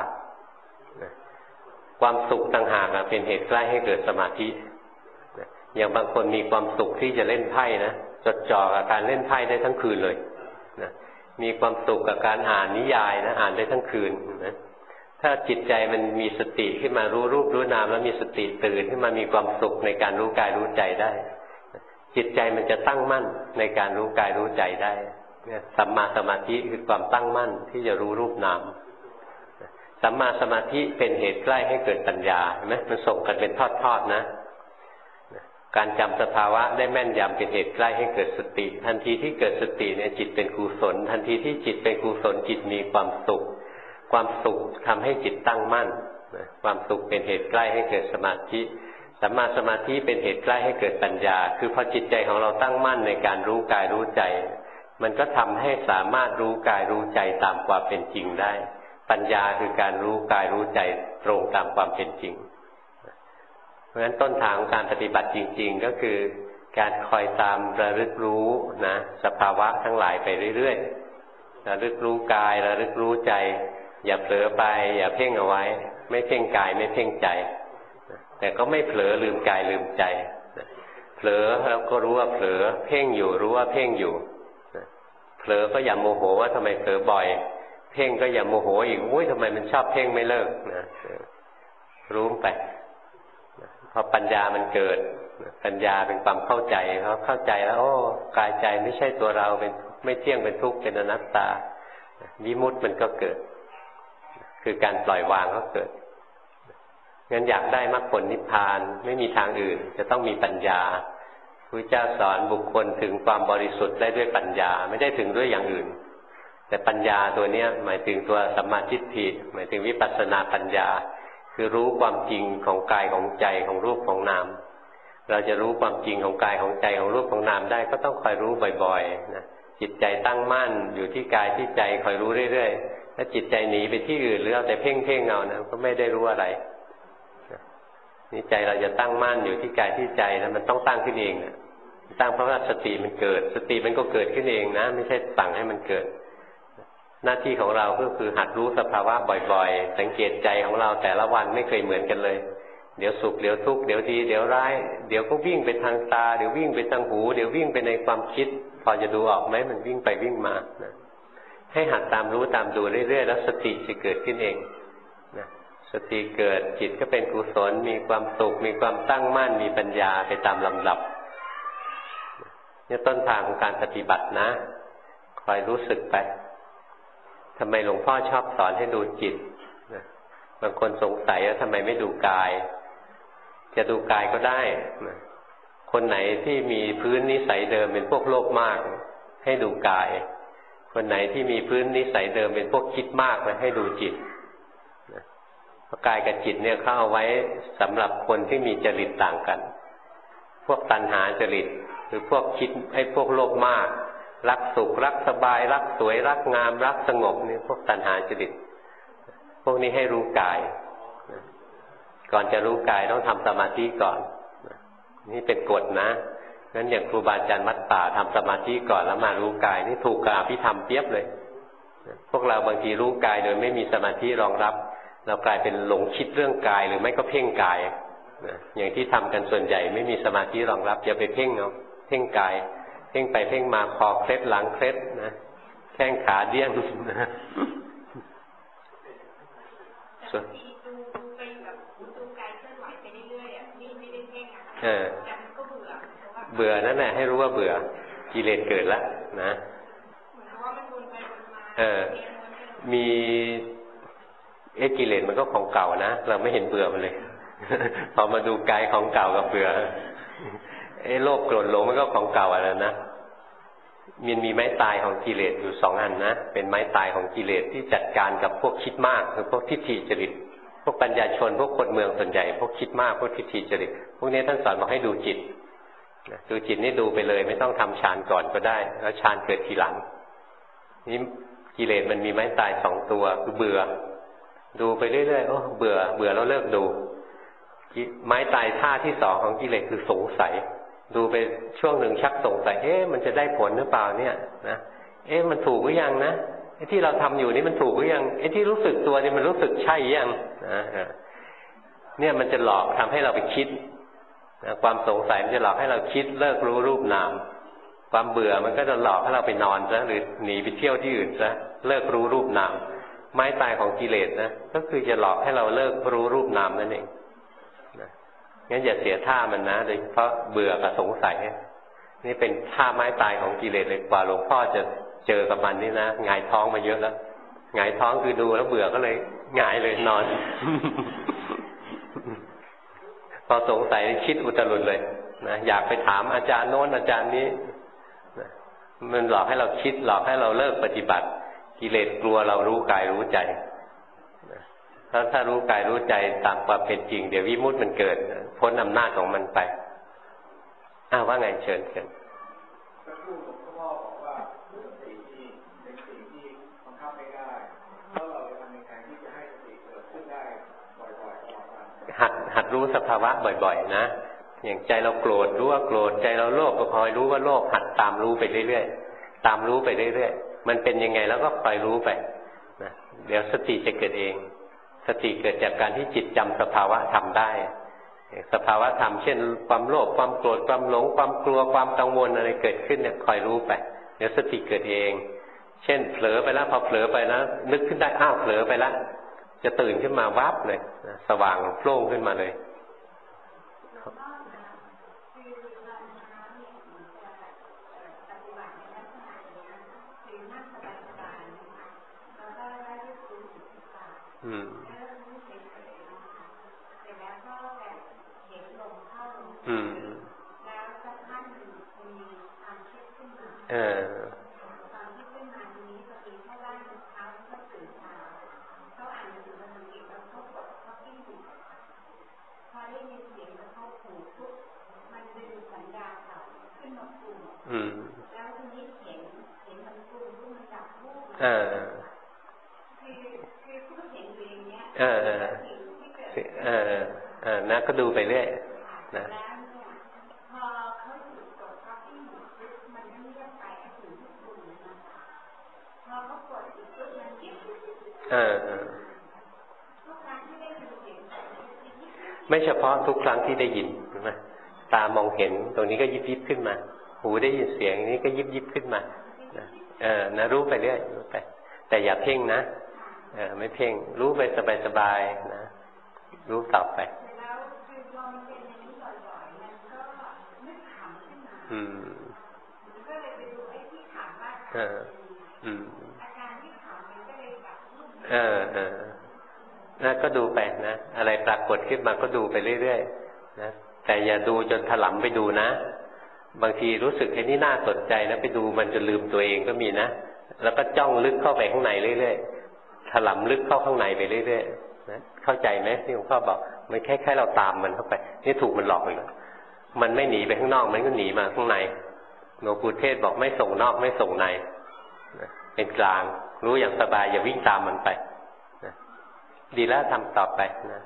ความสุขต่างหากเป็นเหตุใกล้ให้เกิดสมาธิอย่างบางคนมีความสุขที่จะเล่นไพ่นะจดจ่อกับการเล่นไพ่ได้ทั้งคืนเลยนะมีความสุขกับการอ่านนิยายนะอ่านได้ทั้งคืนนะถ้าจิตใจมันมีสติขึ้นมารู้รูปรู้นามแล้วมีสติตื่นขึ้นมามีความสุขในการรู้กายรู้ใจได้จิตใจมันจะตั้งมั่นในการรู้กายรู้ใจได้สัมมาสมาธิคือความตั้งมั่นที่จะรู้รูปนามสัมมาสมาธิเป็นเหตุใกล้ให้เกิดปัญญาเห็นไหมมันส่งกันเป็นทอดๆนะการจำสภาวะได้แม่นยำเป็นเหตุใกล้ให้เกิดสติทันทีที่เกิดสติเนี่ยจิตเป็นกุศลทันทีที่จิตเป็นกุศลจิตมีความสุขความสุขทำให้จิตตั้งมั่นความสุขเป็นเหตุใกล้ให้เกิดสมาธิสัมมาสมาธิเป็นเหตุใกล้ให้เกิดปัญญาคือพอจิตใจของเราตั้งมั่นในการรู้กายรู้ใจมันก็ทำให้สามารถรู้กายรู้ใจตามความเป็นจริงได้ปัญญาคือการรู้กายรู้ใจตรงตามความเป็นจริงเพราะฉะนั้นต้นทางของการปฏิบัติจริงๆก็คือการคอยตามระลึกรู้นะสภาวะทั้งหลายไปเรื่อยๆระลึกรู้กายระลึกรู้ใจอย่าเผลอไปอย่าเพ่งเอาไว้ไม่เพ่งกายไม่เพ่งใจแต่ก็ไม่เผลอลืมกายลืมใจเผลอแล้วก็รู้ว่าเผลอเพ่งอยู่รู้ว่าเพ่งอยู่เผลอก็อย่าโมโหว่าทำไมเผลอบ่อยเพ่งก็อย่าโมโหอีกโอ้ยทำไมมันชอบเพ่งไม่เลิกนะรู้ไปพอปัญญามันเกิดปัญญาเป็นความเข้าใจเขาเข้าใจแล้วโอ้กายใจไม่ใช่ตัวเราเป็นไม่เที่ยงเป็นทุกข์เป็นอนัตตาวิมุตติมันก็เกิดคือการปล่อยวางก็เกิดงั้นอยากได้มรรคผลนิพพานไม่มีทางอื่นจะต้องมีปัญญาพระเจ้าสอนบุคคลถึงความบริสุทธิ์ได้ด้วยปัญญาไม่ได้ถึงด้วยอย่างอื่นแต่ปัญญาตัวนี้หมายถึงตัวสัมมาทิฏฐิหมายถึงวิปัสสนาปัญญาคือรู้ความจริงของกายของใจของรูปของนามเราจะรู้ความจริงของกายของใจของรูปของนามได้ก็ต้องคอยรู้บ่อยๆนะจิตใจตั้งมั่นอยู่ที่กายที่ใจคอยรู้เรื่อยๆถ้าจิตใจหนีไปที่อื่นหรือเอาแต่เพ่งๆเอานะก็ไม่ได้รู้อะไรนี่ใจเราจะตั้งมั่นอยู่ที่กายที่ใจแล้วมันต้องตั้งขึ้นเองนะตั้งเพราะว่าสติมันเกิดสติมันก็เกิดขึ้นเองนะไม่ใช่สั่งให้มันเกิดหน้าที่ของเราก็คือหัดรู้สภาวะบ่อยๆสังเกตใจของเราแต่ละวันไม่เคยเหมือนกันเลยเดี๋ยวสุขเดี๋ยวทุกข์เดี๋ยวดีเดี๋ยวร้ายเดี๋ยวก็วิ่งไปทางตาเดี๋ยววิ่งไปทางหูเดี๋ยววิ่งไปในความคิดพอจะดูออกไหมมันวิ่งไปวิ่งมานะให้หัดตามรู้ตามดูเรื่อยๆแล้วสติจะเกิดขึ้นเองนะสติเกิดจิตก็เป็นกุศลมีความสุขมีความตั้งมั่นมีปัญญาไปตามลำดับนี่ต้นทางของการปฏิบัตินะคอยรู้สึกไปทำไมหลวงพ่อชอบสอนให้ดูจิตบางคนสงสัยว่าทำไมไม่ดูกายจะดูกายก็ได้คนไหนที่มีพื้นนิสัยเดิมเป็นพวกโลภมากให้ดูกายคนไหนที่มีพื้นนิสัยเดิมเป็นพวกคิดมากนะให้ดูจิตเพราะกายกับจิตเนี่ยเข้าเอาไว้สำหรับคนที่มีจริตต่างกันพวกตัณหาจริตหรือพวกคิดให้พวกโลภมากรักสุขรักสบายรักสวยรักงามรักสงบนี่พวกตัณหาจริตพวกนี้ให้รู้กายก่อนจะรู้กายต้องทำสมาธิก่อนนี่เป็นกฎนะงั้นอย่างครูบาอาจารย์วัดป่าทำสมาธิก่อนแล้วมารู้กายนี่ถูกกับอภิธรรมเปียบเลยพวกเราบางทีรู้กายโดยไม่มีสมาธิรองรับเรากลายเป็นหลงคิดเรื่องกายหรือไม่ก็เพ่งกายอย่างที่ทำกันส่วนใหญ่ไม่มีสมาธิรองรับอย่าไปเพ่งเอาเพ่งกายเพ่งไปเพ่งมาคอเคล็ดหลังเคล็ดนะแข้งขาเดี้ยงนะเบื่อนั่นแหละให้รู้ว่าเบื่อกิเลสเกิดแล้วนะมีกิเลสมันก็ของเก่านะเราไม่เห็นเบื่อมันเลยพอมาดูกายของเก่ากับเบื่อโลภโกรธหลงมันก็ของเก่าอะไรนะมันมีไม้ตายของกิเลสอยู่2 อันนะเป็นไม้ตายของกิเลสที่จัดการกับพวกคิดมากคือพวกทิฏฐิจริตพวกปัญญาชนพวกคนเมืองส่วนใหญ่พวกคิดมากพวกทิฏฐิจริตพวกนี้ท่านสอนบอกให้ดูจิตดูจิตนี่ดูไปเลยไม่ต้องทำฌานก่อนก็ได้แล้วฌานเกิดทีหลังนี่กิเลสมันมีไม้ตาย2 ตัวคือเบื่อดูไปเรื่อยๆโอ้เบื่อแล้วเลิกดูไม้ตายท่าที่2ของกิเลสคือสงสัยดูไปช่วงหนึ่งชักสงสัยมันจะได้ผลหรือเปล่าเนี่ยนะมันถูกหรือยังนะไอ้ที่เราทำอยู่นี่มันถูกหรือยังไอ้ที่รู้สึกตัวนี่มันรู้สึกใช่ยังเนี่ยมันจะหลอกทำให้เราไปคิดความสงสัยมันจะหลอกให้เราคิดเลิกรู้รูปนามความเบื่อมันก็จะหลอกให้เราไปนอนซะหรือหนีไปเที่ยวที่อื่นซะเลิกรู้รูปนามไม้ตายของกิเลสนะก็คือจะหลอกให้เราเลิกรู้รูปนามนั่นเองงั้นอย่าเสียท่ามันนะโดยเฉพาะเบื่อกับสงสัยนี่เป็นท่าไม้ตายของกิเลสเลยกว่าหลวงพ่อจะเจอกับมันนี่นะหงายท้องมาเยอะแล้วหงายท้องคือดูแล้วเบื่อก็เลยหงายเลยนอน พอสงสัยคิดอุตรุดเลยนะอยากไปถามอาจารย์โน้นอาจารย์นี้นะมันหลอกให้เราคิดหลอกให้เราเลิกปฏิบัติกิเลสกลัวเรารู้กายรู้ใจถ้ารู้กายรู้ใจตามความเป็นจริงเดี๋ยววิมุตติมันเกิดพ้นอำนาจของมันไปว่าไงเชิญก็คือหลวงพ่อบอกว่าสติที่เป็นสิ่งที่บังคับไม่ได้แล้วเราจะทำยังไงที่จะให้สติเกิดขึ้นได้บ่อยๆตลอดวันหัดรู้สภาวะบ่อยๆนะอย่างใจเราโกรธรู้ว่าโกรธใจเราโลภก็คอยรู้ว่าโลภหัดตามรู้ไปเรื่อยๆตามรู้ไปเรื่อยๆมันเป็นยังไงแล้วก็คอยรู้ไปนะเดี๋ยวสติจะเกิดเองสติเกิดจากการที่จิตจำสภาวะธรรมได้สภาวะธรรมเช่นความโลภความโกรธความหลงความกลัวความกังวลอะไรเกิดขึ้นเนี่ยคอยรู้ไปเดี๋ยวสติเกิดเองเช่นเผลอไปแล้วพอเผลอไปแล้วนึกขึ้นได้เผลอไปแล้วจะตื่นขึ้นมาวับเลยสว่างโล่งขึ้นมาเลยนะก็ดูไปเรื่อยนะไม่เฉพาะทุกครั้งที่ได้ยินใช่ไหมตามองเห็นตรงนี้ก็ยิบขึ้นมาหูได้ยินเสียงนี้ก็ยิบขึ้นมานะรู้ไปเรื่อยรู้ไปแต่อย่าเพ่งนะไม่เพ่งรู้ไปสบายๆนะรู้ต่อไปน่าก็ดูไปนะอะไรปรากฏขึ้นมาก็ดูไปเรื่อยๆนะแต่อย่าดูจนถลำไปดูนะบางทีรู้สึกไอ้นี่น่าสนใจนะไปดูมันจะลืมตัวเองก็มีนะแล้วก็จ้องลึกเข้าไปข้างในเรื่อยๆถลำลึกเข้าข้างในไปเรื่อยๆนะเข้าใจไหมที่หลวงพ่อบอกมันแค่เราตามมันเข้าไปนี่ถูกมันหลอกเลยมันไม่หนีไปข้างนอกมันก็หนีมาข้างในหลวงปู่เทศบอกไม่ส่งนอกไม่ส่งในนะเป็นกลางรู้อย่างสบายอย่าวิ่งตามมันไปนะดีแล้วทำต่อไปนะ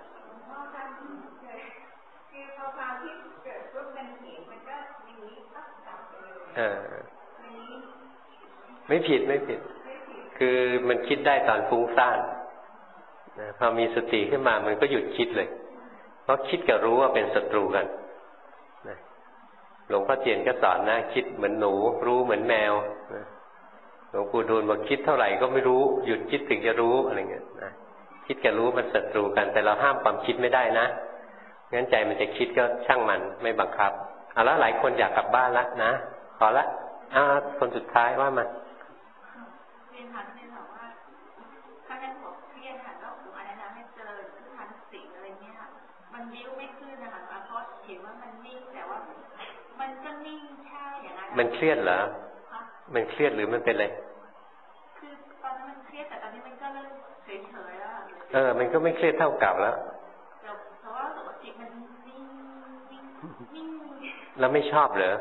ไม่ผิดคือมันคิดได้ตอนฟุ้งซ่านนะพอมีสติขึ้นมามันก็หยุดคิดเลยเพราะคิดกับรู้ว่าเป็นศัตรูกันนะหลวงพ่อเทียนก็สอนนะคิดเหมือนหนูรู้เหมือนแมวนะหลวงปู่ดูลบอกคิดเท่าไหร่ก็ไม่รู้หยุดคิดถึงจะรู้อะไรเงี้ยนะคิดกับรู้มันศัตรูกันแต่เราห้ามความคิดไม่ได้นะงั้นใจมันจะคิดก็ช่างมันไม่บังคับเอาละหลายคนอยากกลับบ้านละนะพอละคนสุดท้ายว่ามาเรียนถามว่าถ้าได้บอกเครียดค่ะแล้วผมอะไรนะให้เจอทันสิ่งอะไรเงี้ยมันยิ้วไม่ขึ้นนะคะเพราะเห็นว่ามันนิ่งแต่ว่ามันก็นิ่งแค่อย่างนั้นมันเครียดเหรอมันเครียดหรือมันเป็นอะไรคือตอนนั้นมันเครียดแต่ตอนนี้มันก็เริ่มเฉยๆแล้วมันก็ไม่เครียดเท่าเก่าแล้วเพราะว่ารู้สึกว่าจิตมันนิ่งแล้วไม่ชอบเหรอ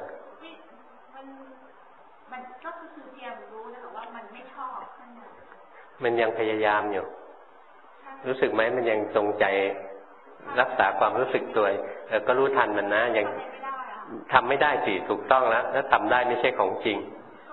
มันก็คือพยายามรู้นะแต่ว่ามันไม่ชอบมันยังพยายามอยู่รู้สึกไหมมันยังจงใจรักษาความรู้สึกตัวก็รู้ทันมันนะยังทำไม่ได้สิถูกต้องแล้วทำได้ไม่ใช่ของจริง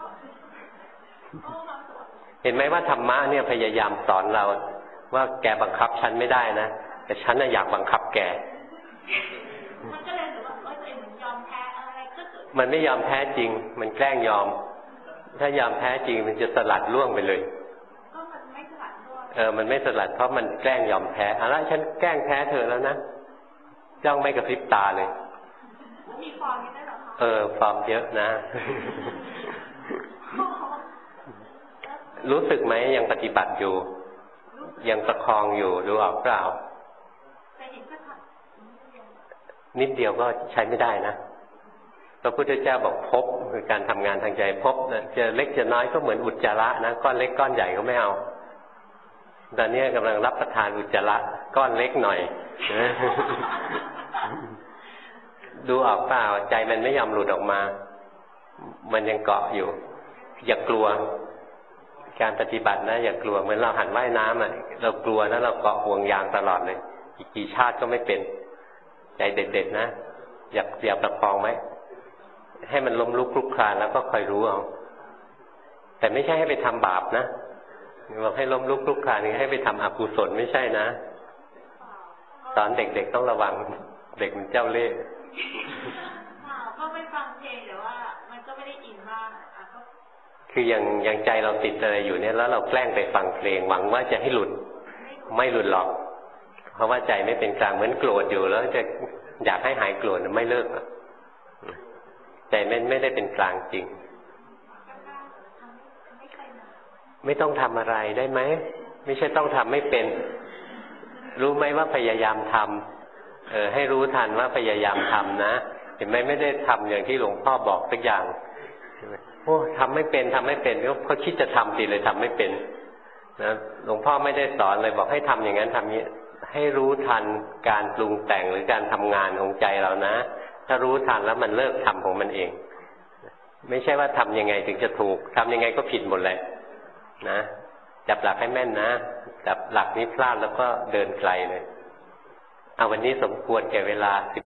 เห็นไหมว่าธรรมะเนี่ยพยายามสอนเราว่าแกบังคับฉันไม่ได้นะแต่ฉันน่ะอยากบังคับแกมันก็เลยรู้ว่าตัวเองมันยอมแพ้อะไรก็เกิดมันไม่ยอมแพ้จริงมันแกล้งยอมถ้ายอมแพ้จริงมันจะสลัดล่วงไปเลยก็มันไม่สลัดล่วงมันไม่สลัดเพราะมันแกล้งยอมแพ้เอาละฉันแกล้งแพ้เธอแล้วนะจ้องไม่กระพริบตาเลยมีฟอร์มได้หรอคะฟอร์มเยอะนะรู้สึกไหมยังปฏิบัติอยู่ยังประคองอยู่ดูออกเปล่านิดเดียวก็ใช้ไม่ได้นะพระพุทธเจ้าบอกภพคือการทำงานทางใจภพนะจะเล็กจะน้อยก็เหมือนอุจจาระนะก้อนเล็กก้อนใหญ่ก็ไม่เอาตอนนี้กำลังรับประทานอุจจาระก้อนเล็กหน่อยดูออกเปล่าใจมันไม่ยอมหลุดออกมามันยังเกาะอยู่อย่ากลัวการปฏิบัตินะอย่ากลัวเหมือนเราหัดว่ายน้ำเรากลัวนะเราเกาะห่วงยางตลอดเลยอีกกี่ชาติก็ไม่เป็นใจเด็ดๆนะอย่าประคองไว้ให้มันล้มลุกคลุกคลานแล้วก็คอยรู้เอาแต่ไม่ใช่ให้ไปทำบาปนะบอกให้ล้มลุกคลุกคลานให้ไปทำอกุศลไม่ใช่นะสอนเด็กๆต้องระวังเด็กมันเจ้าเล่ห์ก็ไม่ฟังเพลงแต่ว่ามันก็ไม่ได้อินมากคืออย่างใจเราติดอะไรอยู่เนี่ยแล้วเราแกล้งไปฟังเพลงหวังว่าจะให้หลุดไม่หลุดหรอกเพราะว่าใจไม่เป็นกลางเหมือนโกรธอยู่แล้วจะอยากให้หายโกรธไม่เลิกใจไม่ได้เป็นกลางจริงไม่ต้องทำอะไรได้ไหมไม่ใช่ต้องทำไม่เป็นรู้ไหมว่าพยายามทำให้รู้ทันว่าพยายามทำนะเห็นไหมไม่ได้ทำอย่างที่หลวงพ่อบอกสักอย่างโอ้ทำไม่เป็นเขาคิดจะทำสิเลยทำไม่เป็นนะหลวงพ่อไม่ได้สอนเลยบอกให้ทำอย่างนั้นทำนี้ให้รู้ทันการปรุงแต่งหรือการทำงานของใจเรานะถ้ารู้ทันแล้วมันเลิกทำของมันเองไม่ใช่ว่าทำยังไงถึงจะถูกทำยังไงก็ผิดหมดเลยนะจับหลักให้แม่นนะจับหลักนี้พลาดแล้วก็เดินไกลเลยเอาวันนี้สมควรแก่เวลา